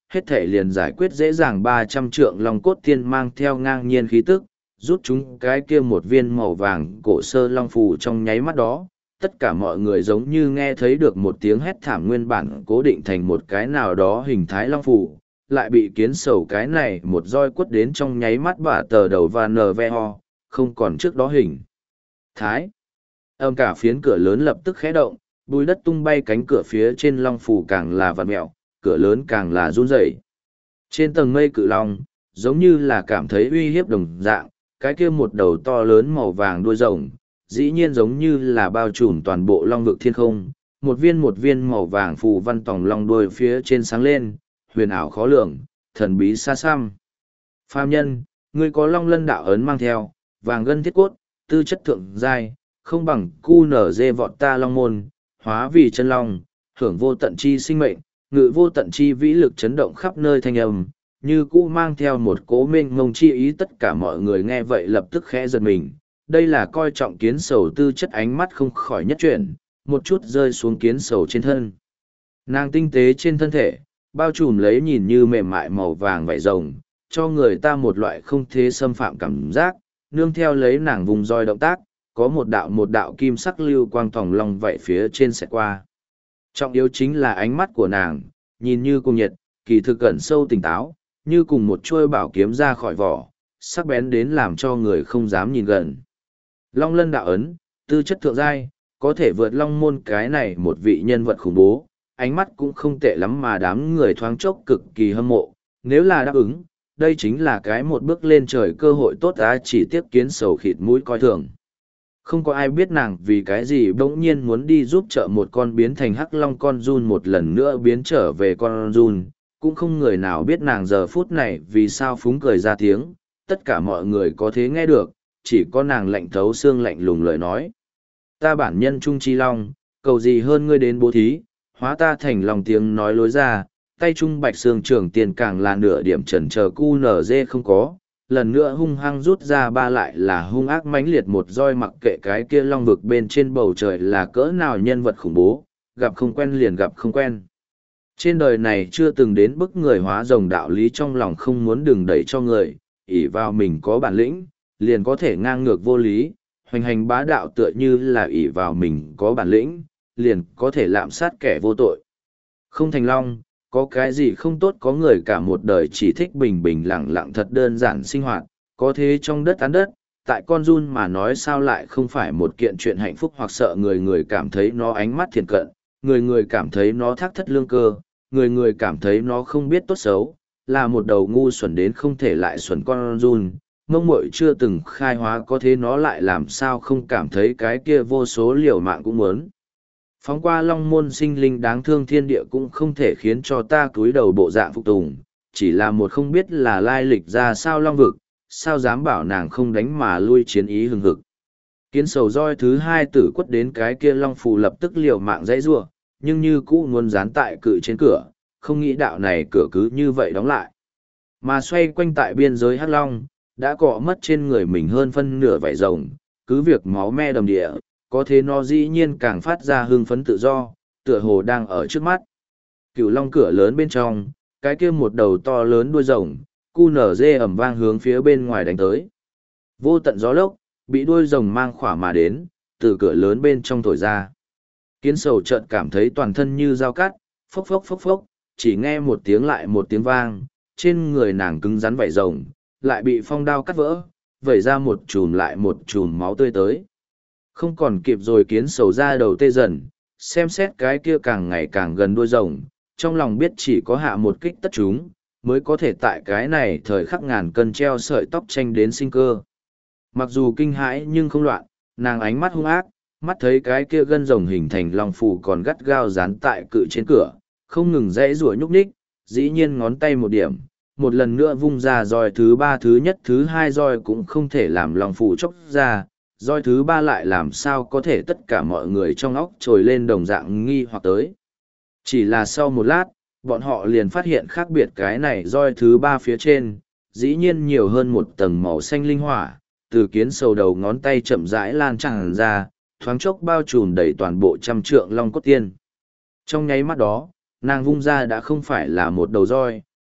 hết thể liền giải quyết dễ dàng ba trăm trượng long cốt tiên mang theo ngang nhiên khí tức, rút chúng cái kia một viên màu vàng cổ sơ long phù trong nháy mắt đó. Tất cả mọi người giống như nghe thấy được một tiếng hét thảm, nguyên bản cố định thành một cái nào đó hình thái long phù, lại bị kiến sầu cái này một roi quất đến trong nháy mắt bả tờ đầu và nờ ve ho, không còn trước đó hình thái. Âm cả phiến cửa lớn lập tức khẽ động, bùi đất tung bay, cánh cửa phía trên long phù càng là vặn mẹo, cửa lớn càng là run rẩy. Trên tầng mây cự long, giống như là cảm thấy uy hiếp đồng dạng, cái kia một đầu to lớn màu vàng đuôi rồng, dĩ nhiên giống như là bao trùm toàn bộ long vực thiên không, một viên một viên màu vàng phù văn tòng long đuôi phía trên sáng lên, huyền ảo khó lường, thần bí xa xăm. Phàm nhân, ngươi có long lân đạo ấn mang theo, vàng gân thiết cốt, tư chất thượng giai, không bằng cu nở dê vọt ta long môn, hóa vì chân long, hưởng vô tận chi sinh mệnh, ngự vô tận chi vĩ lực chấn động khắp nơi thanh âm, như cũ mang theo một cố mênh mông chi ý. Tất cả mọi người nghe vậy lập tức khẽ giật mình, đây là coi trọng kiến sầu tư chất, ánh mắt không khỏi nhất chuyển, một chút rơi xuống kiến sầu trên thân. Nàng tinh tế trên thân thể, bao trùm lấy nhìn như mềm mại màu vàng vảy rồng, cho người ta một loại không thế xâm phạm cảm giác, nương theo lấy nàng vùng roi động tác, có một đạo một đạo kim sắc lưu quang thòng long vảy phía trên xẹt qua. Trọng yếu chính là ánh mắt của nàng, nhìn như cùng nhiệt, kỳ thực cẩn sâu tỉnh táo, như cùng một chuôi bảo kiếm ra khỏi vỏ, sắc bén đến làm cho người không dám nhìn gần. Long lân đạo ấn, tư chất thượng giai, có thể vượt long môn cái này một vị nhân vật khủng bố, ánh mắt cũng không tệ lắm mà đám người thoáng chốc cực kỳ hâm mộ, nếu là đáp ứng, đây chính là cái một bước lên trời cơ hội tốt á, chỉ tiếc kiến sầu khịt mũi coi thường. Không có ai biết nàng vì cái gì bỗng nhiên muốn đi giúp trợ một con biến thành hắc long con run một lần nữa biến trở về con run, cũng không người nào biết nàng giờ phút này vì sao phúng cười ra tiếng, tất cả mọi người có thể nghe được, chỉ có nàng lạnh thấu xương lạnh lùng lời nói. Ta bản nhân trung chi long, cầu gì hơn ngươi đến bố thí, hóa ta thành lòng tiếng nói lối ra, tay trung bạch xương trưởng tiền càng là nửa điểm trần chờ cu nở dê không có, lần nữa hung hăng rút ra ba lại là hung ác mãnh liệt một roi, mặc kệ cái kia long vực bên trên bầu trời là cỡ nào nhân vật khủng bố, gặp không quen liền gặp không quen. Trên đời này chưa từng đến bức người hóa rồng đạo lý trong lòng không muốn đừng đẩy cho người, ỷ vào mình có bản lĩnh, liền có thể ngang ngược vô lý, hoành hành bá đạo tựa như là ỷ vào mình có bản lĩnh, liền có thể lạm sát kẻ vô tội. Không thành long, có cái gì không tốt, có người cả một đời chỉ thích bình bình lặng lặng thật đơn giản sinh hoạt, có thế trong đất tán đất, tại con run mà nói sao lại không phải một kiện chuyện hạnh phúc, hoặc sợ người người cảm thấy nó ánh mắt thiện cận, người người cảm thấy nó thác thất lương cơ, người người cảm thấy nó không biết tốt xấu, là một đầu ngu xuẩn đến không thể lại xuẩn con run, mông muội chưa từng khai hóa, có thế nó lại làm sao không cảm thấy cái kia vô số liều mạng cũng muốn. Phóng qua long môn sinh linh đáng thương thiên địa cũng không thể khiến cho ta cúi đầu bộ dạng phục tùng, chỉ là một không biết là lai lịch ra sao long vực, sao dám bảo nàng không đánh mà lui chiến ý hừng hực. Kiến sầu roi thứ hai tử quất đến cái kia long phù lập tức liều mạng dãy rủa, nhưng như cũ muốn dán tại cự trên cửa, không nghĩ đạo này cửa cứ như vậy đóng lại. Mà xoay quanh tại biên giới hắc long, đã cọ mất trên người mình hơn phân nửa vảy rồng, cứ việc máu me đầm địa, có thế nó dĩ nhiên càng phát ra hưng phấn tự do, tựa hồ đang ở trước mắt. Cửu long cửa lớn bên trong, cái kia một đầu to lớn đuôi rồng, cu nở dê ẩm vang hướng phía bên ngoài đánh tới. Vô tận gió lốc, bị đuôi rồng mang khỏa mà đến, từ cửa lớn bên trong thổi ra. Kiến sầu chợt cảm thấy toàn thân như dao cắt, phốc phốc phốc phốc, chỉ nghe một tiếng lại một tiếng vang, trên người nàng cứng rắn vảy rồng, lại bị phong đao cắt vỡ, vẩy ra một chùm lại một chùm máu tươi tới. Không còn kịp rồi, kiến sầu ra đầu tê dần, xem xét cái kia càng ngày càng gần đuôi rồng, trong lòng biết chỉ có hạ một kích tất chúng, mới có thể tại cái này thời khắc ngàn cân treo sợi tóc tranh đến sinh cơ. Mặc dù kinh hãi nhưng không loạn, nàng ánh mắt hung ác, mắt thấy cái kia gân rồng hình thành long phù còn gắt gao dán tại cự trên cửa, không ngừng dãy rủa nhúc nhích, dĩ nhiên ngón tay một điểm, một lần nữa vung ra roi thứ ba, thứ nhất thứ hai roi cũng không thể làm long phù chốc ra, roi thứ ba lại làm sao có thể, tất cả mọi người trong óc trồi lên đồng dạng nghi hoặc tới. Chỉ là sau một lát, bọn họ liền phát hiện khác biệt, cái này roi thứ ba phía trên, dĩ nhiên nhiều hơn một tầng màu xanh linh hỏa, từ kiến sầu đầu ngón tay chậm rãi lan tràn ra, thoáng chốc bao trùm đầy toàn bộ trăm trượng long cốt tiên. Trong nháy mắt đó, nàng vung ra đã không phải là một đầu roi,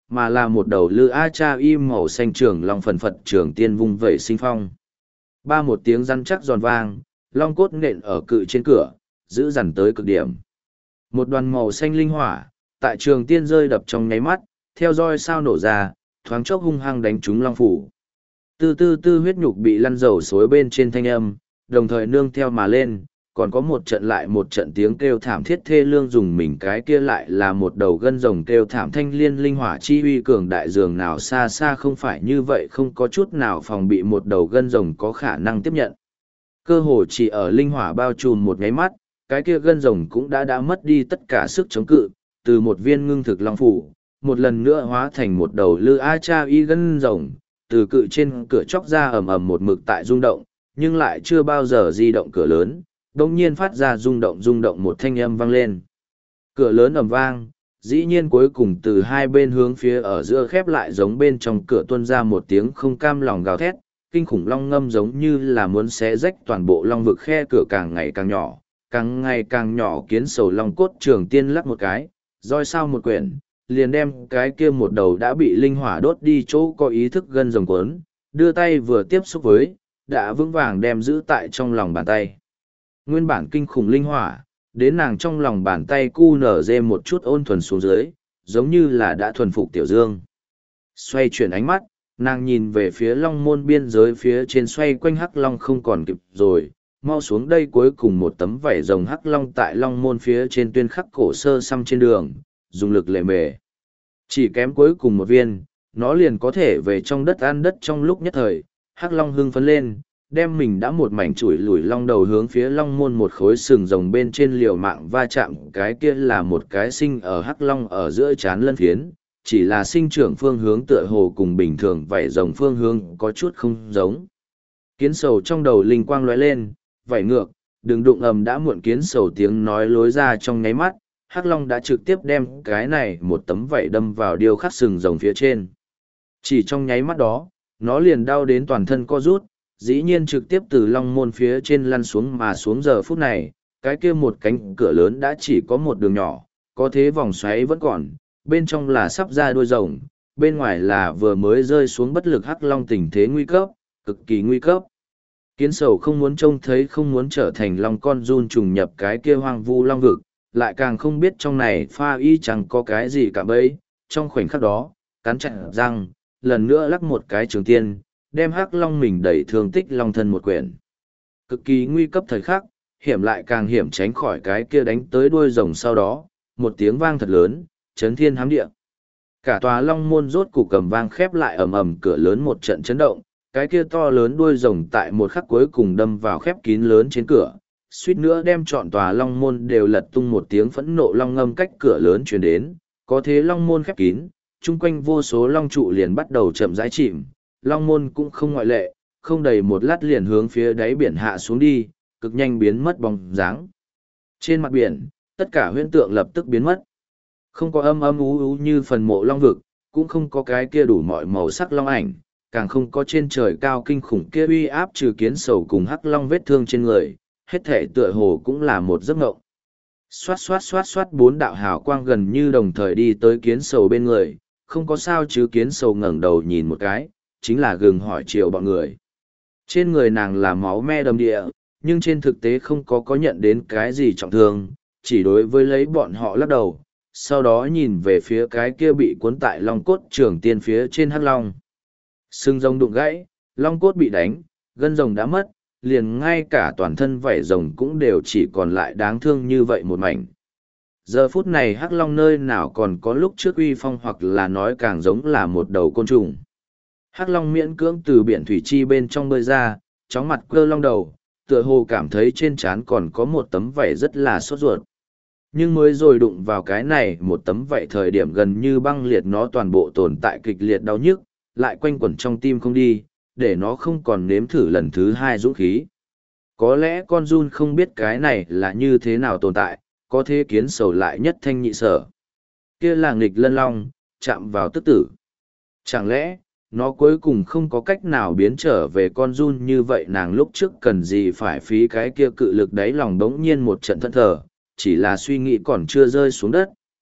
mà là một đầu lư a cha im màu xanh trường long phần phật trường tiên vung vẩy sinh phong. Ba một tiếng răn chắc giòn vang, long cốt nện ở cự trên cửa, giữ dằn tới cực điểm. Một đoàn màu xanh linh hỏa, tại trường tiên rơi đập trong nháy mắt, theo roi sao nổ ra, thoáng chốc hung hăng đánh trúng long phủ. Tư tư tư huyết nhục bị lăn dầu xối bên trên thanh âm, đồng thời nương theo mà lên, còn có một trận lại một trận tiếng kêu thảm thiết thê lương dùng mình, cái kia lại là một đầu gân rồng kêu thảm thanh liên linh hỏa chi uy cường đại dường nào xa xa không phải như vậy, không có chút nào phòng bị một đầu gân rồng có khả năng tiếp nhận. Cơ hồ chỉ ở linh hỏa bao trùm một nháy mắt, cái kia gân rồng cũng đã đã mất đi tất cả sức chống cự, từ một viên ngưng thực long phủ, một lần nữa hóa thành một đầu lư a cha y gân rồng, từ cự trên cửa chóc ra ầm ầm một mực tại rung động, nhưng lại chưa bao giờ di động cửa lớn, đột nhiên phát ra rung động rung động một thanh âm vang lên. Cửa lớn ầm vang, dĩ nhiên cuối cùng từ hai bên hướng phía ở giữa khép lại, giống bên trong cửa tuôn ra một tiếng không cam lòng gào thét, kinh khủng long ngâm giống như là muốn xé rách toàn bộ long vực, khe cửa càng ngày càng nhỏ, càng ngày càng nhỏ, kiến sầu long cốt trường tiên lắc một cái, roi sao một quyển, liền đem cái kia một đầu đã bị linh hỏa đốt đi chỗ có ý thức gân rồng cuốn, đưa tay vừa tiếp xúc với, đã vững vàng đem giữ tại trong lòng bàn tay. Nguyên bản kinh khủng linh hỏa, đến nàng trong lòng bàn tay cu nở dê một chút ôn thuần xuống dưới, giống như là đã thuần phục tiểu dương. Xoay chuyển ánh mắt, nàng nhìn về phía long môn biên giới phía trên xoay quanh hắc long không còn kịp rồi, mau xuống đây. Cuối cùng một tấm vảy rồng hắc long tại long môn phía trên tuyên khắc cổ sơ xăm trên đường, dùng lực lệ mề. Chỉ kém cuối cùng một viên, nó liền có thể về trong đất ăn đất. Trong lúc nhất thời, hắc long hưng phấn lên, đem mình đã một mảnh chủi lủi long đầu hướng phía long môn một khối sừng rồng bên trên liều mạng va chạm. Cái kia là một cái sinh ở hắc long ở giữa trán lân phiến, chỉ là sinh trưởng phương hướng tựa hồ cùng bình thường vảy rồng phương hướng có chút không giống. Kiến sầu trong đầu linh quang lóe lên, vảy ngược, đừng đụng ầm đã muộn. Kiến sầu tiếng nói lối ra trong nháy mắt, hắc long đã trực tiếp đem cái này một tấm vảy đâm vào điêu khắc sừng rồng phía trên. Chỉ trong nháy mắt đó, nó liền đau đến toàn thân co rút, dĩ nhiên trực tiếp từ long môn phía trên lăn xuống. Mà xuống giờ phút này, cái kia một cánh cửa lớn đã chỉ có một đường nhỏ, có thế vòng xoáy vẫn còn, bên trong là sắp ra đuôi rồng, bên ngoài là vừa mới rơi xuống bất lực hắc long, tình thế nguy cấp, cực kỳ nguy cấp. Kiến sầu không muốn trông thấy, không muốn trở thành long con run trùng nhập cái kia hoang vu long vực, lại càng không biết trong này pha y chẳng có cái gì cả bấy. Trong khoảnh khắc đó, cắn chặt răng, lần nữa lắc một cái trường tiên, đem hắc long mình đẩy thương tích long thân một quyển. Cực kỳ nguy cấp thời khắc, hiểm lại càng hiểm tránh khỏi cái kia đánh tới đuôi rồng. Sau đó, một tiếng vang thật lớn, chấn thiên hám địa. Cả tòa long môn rốt cục cầm vang khép lại, ầm ầm cửa lớn một trận chấn động, cái kia to lớn đuôi rồng tại một khắc cuối cùng đâm vào khép kín lớn trên cửa, suýt nữa đem trọn tòa long môn đều lật tung. Một tiếng phẫn nộ long ngâm cách cửa lớn truyền đến, có thế long môn khép kín, chung quanh vô số long trụ liền bắt đầu chậm rãi chìm, long môn cũng không ngoại lệ, không đầy một lát liền hướng phía đáy biển hạ xuống đi, cực nhanh biến mất bóng dáng. Trên mặt biển, tất cả huyễn tượng lập tức biến mất. Không có âm âm ú ú như phần mộ long vực, cũng không có cái kia đủ mọi màu sắc long ảnh, càng không có trên trời cao kinh khủng kia uy áp trừ kiến sầu cùng hắc long vết thương trên người, hết thể tựa hồ cũng là một giấc mộng. Xoát xoát xoát xoát, bốn đạo hào quang gần như đồng thời đi tới kiến sầu bên người, không có sao chứ. Kiến sầu ngẩng đầu nhìn một cái, chính là gừng hỏi chiều bọn người. Trên người nàng là máu me đầm địa, nhưng trên thực tế không có có nhận đến cái gì trọng thương, chỉ đối với lấy bọn họ lắc đầu, sau đó nhìn về phía cái kia bị cuốn tại long cốt trường tiên phía trên hắc long. Sừng rồng đụng gãy, long cốt bị đánh, gân rồng đã mất, liền ngay cả toàn thân vảy rồng cũng đều chỉ còn lại đáng thương như vậy một mảnh. Giờ phút này hắc long nơi nào còn có lúc trước uy phong, hoặc là nói càng giống là một đầu côn trùng. Hắc long miễn cưỡng từ biển thủy chi bên trong bơi ra, chóng mặt cơ long đầu, tựa hồ cảm thấy trên trán còn có một tấm vảy rất là sốt ruột. Nhưng mới rồi đụng vào cái này một tấm vảy thời điểm gần như băng liệt, nó toàn bộ tồn tại kịch liệt đau nhức, lại quanh quẩn trong tim không đi, để nó không còn nếm thử lần thứ hai dũng khí. Có lẽ con run không biết cái này là như thế nào tồn tại, có thế kiến sầu lại nhất thanh nhị sở. Kia là nghịch lân long, chạm vào tức tử. Chẳng lẽ, nó cuối cùng không có cách nào biến trở về con run như vậy? Nàng lúc trước cần gì phải phí cái kia cự lực đáy lòng đống nhiên một trận thẫn thờ, chỉ là suy nghĩ còn chưa rơi xuống đất,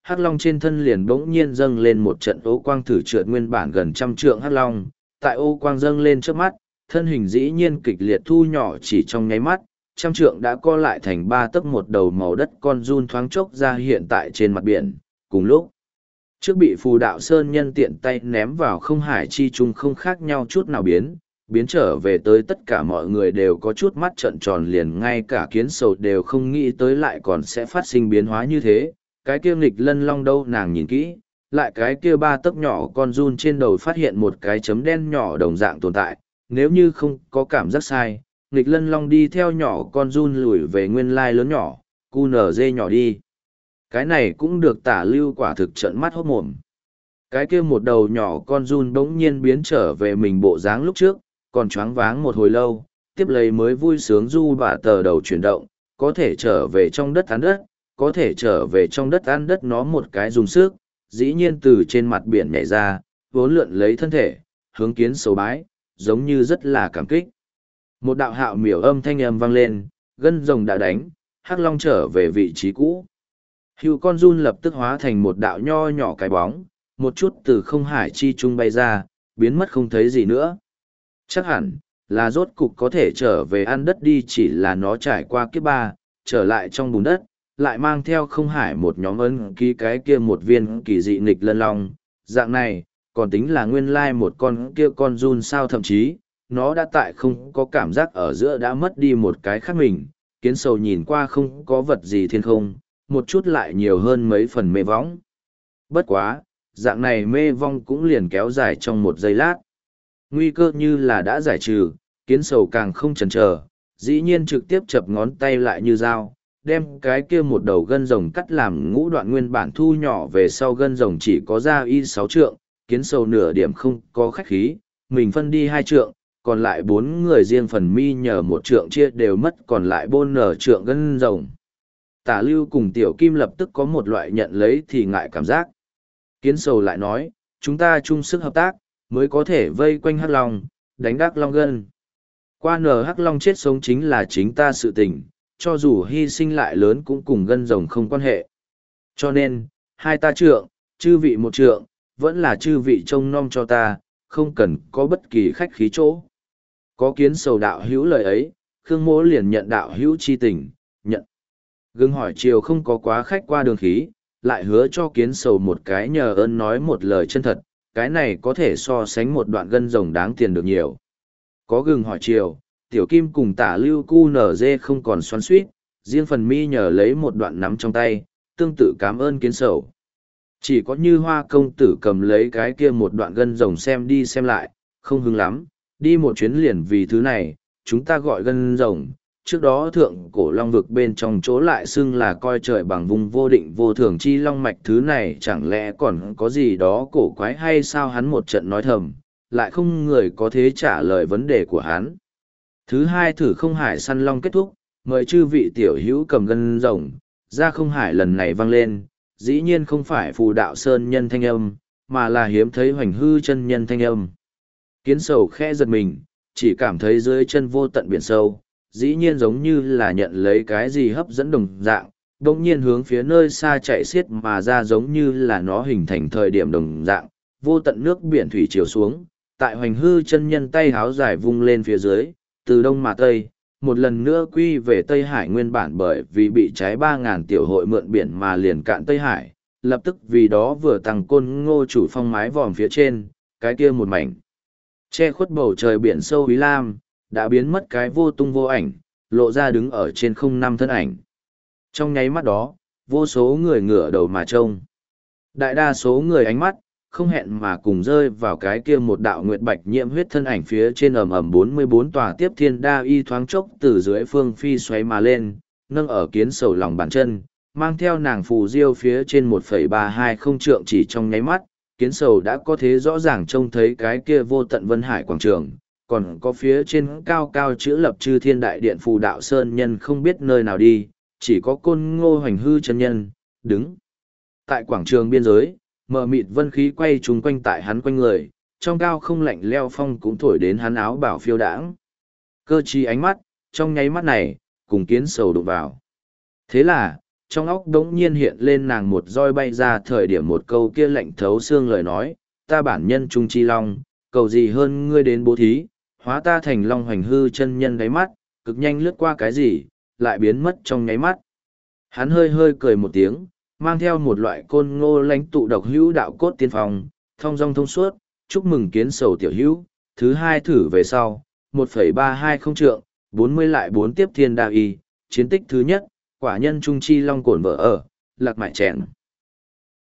hắc long trên thân liền bỗng nhiên dâng lên một trận ô quang thử trượt nguyên bản gần trăm trượng hắc long, tại ô quang dâng lên trước mắt, thân hình dĩ nhiên kịch liệt thu nhỏ chỉ trong nháy mắt, trăm trượng đã co lại thành ba tấc một đầu màu đất con giun thoáng chốc ra hiện tại trên mặt biển, cùng lúc. Trước bị phù đạo sơn nhân tiện tay ném vào không hải chi trung không khác nhau chút nào biến, biến trở về tới tất cả mọi người đều có chút mắt trợn tròn liền ngay cả kiến sầu đều không nghĩ tới lại còn sẽ phát sinh biến hóa như thế, cái kia nghịch lân long đâu nàng nhìn kỹ, lại cái kia ba tấc nhỏ con giun trên đầu phát hiện một cái chấm đen nhỏ đồng dạng tồn tại, nếu như không có cảm giác sai, nghịch lân long đi theo nhỏ con giun lùi về nguyên lai lớn nhỏ, cu nở dê nhỏ đi. Cái này cũng được tả lưu quả thực trận mắt hốt mồm. Cái kia một đầu nhỏ con giun bỗng nhiên biến trở về mình bộ dáng lúc trước, còn choáng váng một hồi lâu, tiếp lấy mới vui sướng du bả tờ đầu chuyển động, có thể trở về trong đất ăn đất, có thể trở về trong đất ăn đất nó một cái dùng sức, dĩ nhiên từ trên mặt biển nhảy ra, vốn lượn lấy thân thể, hướng kiến sầu bái, giống như rất là cảm kích. Một đạo hạo miểu âm thanh âm vang lên, gân rồng đã đánh, hắc long trở về vị trí cũ. Hưu con run lập tức hóa thành một đạo nho nhỏ cái bóng, một chút từ không hải chi trung bay ra, biến mất không thấy gì nữa. Chắc hẳn, là rốt cục có thể trở về ăn đất đi chỉ là nó trải qua kiếp ba, trở lại trong bùn đất, lại mang theo không hải một nhóm ấn ký cái kia một viên kỳ dị nghịch lân long. Dạng này, còn tính là nguyên lai một con kia con run sao thậm chí, nó đã tại không có cảm giác ở giữa đã mất đi một cái khác mình, kiến sầu nhìn qua không có vật gì thiên không, một chút lại nhiều hơn mấy phần mê võng. Bất quá, dạng này mê vong cũng liền kéo dài trong một giây lát. Nguy cơ như là đã giải trừ, kiến sầu càng không chần chờ, dĩ nhiên trực tiếp chập ngón tay lại như dao, đem cái kia một đầu gân rồng cắt làm ngũ đoạn nguyên bản thu nhỏ về sau gân rồng chỉ có ra y sáu trượng, kiến sầu nửa điểm không có khách khí, mình phân đi hai trượng, còn lại bốn người riêng phần mi nhờ một trượng chia đều mất còn lại bôn nở trượng gân rồng. Tả lưu cùng tiểu kim lập tức có một loại nhận lấy thì ngại cảm giác. Kiến sầu lại nói, chúng ta chung sức hợp tác, mới có thể vây quanh hắc long, đánh đắc long gân. Qua nở hắc long chết sống chính là chính ta sự tình, cho dù hy sinh lại lớn cũng cùng gân rồng không quan hệ. Cho nên, hai ta trượng, chư vị một trượng, vẫn là chư vị trông nom cho ta, không cần có bất kỳ khách khí chỗ. Có kiến sầu đạo hữu lời ấy, Khương Mỗ liền nhận đạo hữu chi tình, nhận. Gương hỏi chiều không có quá khách qua đường khí, lại hứa cho kiến sầu một cái nhờ ơn nói một lời chân thật, cái này có thể so sánh một đoạn gân rồng đáng tiền được nhiều. Có gừng hỏi chiều, tiểu kim cùng tả lưu cu nở dê không còn xoắn suýt, riêng phần mi nhờ lấy một đoạn nắm trong tay, tương tự cảm ơn kiến sầu. Chỉ có như hoa công tử cầm lấy cái kia một đoạn gân rồng xem đi xem lại, không hứng lắm, đi một chuyến liền vì thứ này, chúng ta gọi gân rồng. Trước đó thượng cổ long vực bên trong chỗ lại xưng là coi trời bằng vùng vô định vô thường chi long mạch thứ này chẳng lẽ còn có gì đó cổ quái hay sao hắn một trận nói thầm, lại không người có thế trả lời vấn đề của hắn. Thứ hai thử không hải săn long kết thúc, mời chư vị tiểu hữu cầm gân rồng, ra không hải lần này vang lên, dĩ nhiên không phải phù đạo sơn nhân thanh âm, mà là hiếm thấy hoành hư chân nhân thanh âm. Kiến sầu khẽ giật mình, chỉ cảm thấy dưới chân vô tận biển sâu, dĩ nhiên giống như là nhận lấy cái gì hấp dẫn đồng dạng, đồng nhiên hướng phía nơi xa chạy xiết mà ra giống như là nó hình thành thời điểm đồng dạng, vô tận nước biển thủy chiều xuống, tại hoành hư chân nhân tay háo dài vung lên phía dưới, từ đông mà tây, một lần nữa quy về Tây Hải nguyên bản bởi vì bị cháy ba ngàn tiểu hội mượn biển mà liền cạn Tây Hải, lập tức vì đó vừa tăng côn ngô chủ phong mái vòm phía trên, cái kia một mảnh. Che khuất bầu trời biển sâu Ý Lam, đã biến mất cái vô tung vô ảnh, lộ ra đứng ở trên không năm thân ảnh. Trong nháy mắt đó, vô số người ngửa đầu mà trông. Đại đa số người ánh mắt, không hẹn mà cùng rơi vào cái kia một đạo nguyệt bạch nhiễm huyết thân ảnh phía trên ầm ầm bốn mươi bốn tòa tiếp thiên đa y thoáng chốc từ dưới phương phi xoáy mà lên, nâng ở kiến sầu lòng bàn chân, mang theo nàng phù diêu phía trên một phẩy ba hai không trượng chỉ trong nháy mắt, kiến sầu đã có thế rõ ràng trông thấy cái kia vô tận vân hải quảng trường, còn có phía trên cao cao chữ lập chư thiên đại điện phù đạo sơn nhân không biết nơi nào đi, chỉ có côn ngô hoành hư chân nhân, đứng tại quảng trường biên giới, mờ mịt vân khí quay trúng quanh tại hắn quanh người, trong cao không lạnh leo phong cũng thổi đến hắn áo bảo phiêu đãng. Cơ trí ánh mắt, trong nháy mắt này, cùng kiến sầu đụng vào. Thế là, trong óc đống nhiên hiện lên nàng một roi bay ra thời điểm một câu kia lạnh thấu xương lời nói, ta bản nhân trung chi long, cầu gì hơn ngươi đến bố thí, hóa ta thành long hoành hư chân nhân đáy mắt, cực nhanh lướt qua cái gì, lại biến mất trong nháy mắt. Hắn hơi hơi cười một tiếng, mang theo một loại côn ngô lãnh tụ độc hữu đạo cốt tiên phong, thông dong thông suốt, chúc mừng kiến sầu tiểu hữu, thứ hai thử về sau, một phẩy ba hai không trượng, bốn mươi lại bốn tiếp thiên đa y, chiến tích thứ nhất, quả nhân trung chi long cổn vợ ở, lạc mại chèn.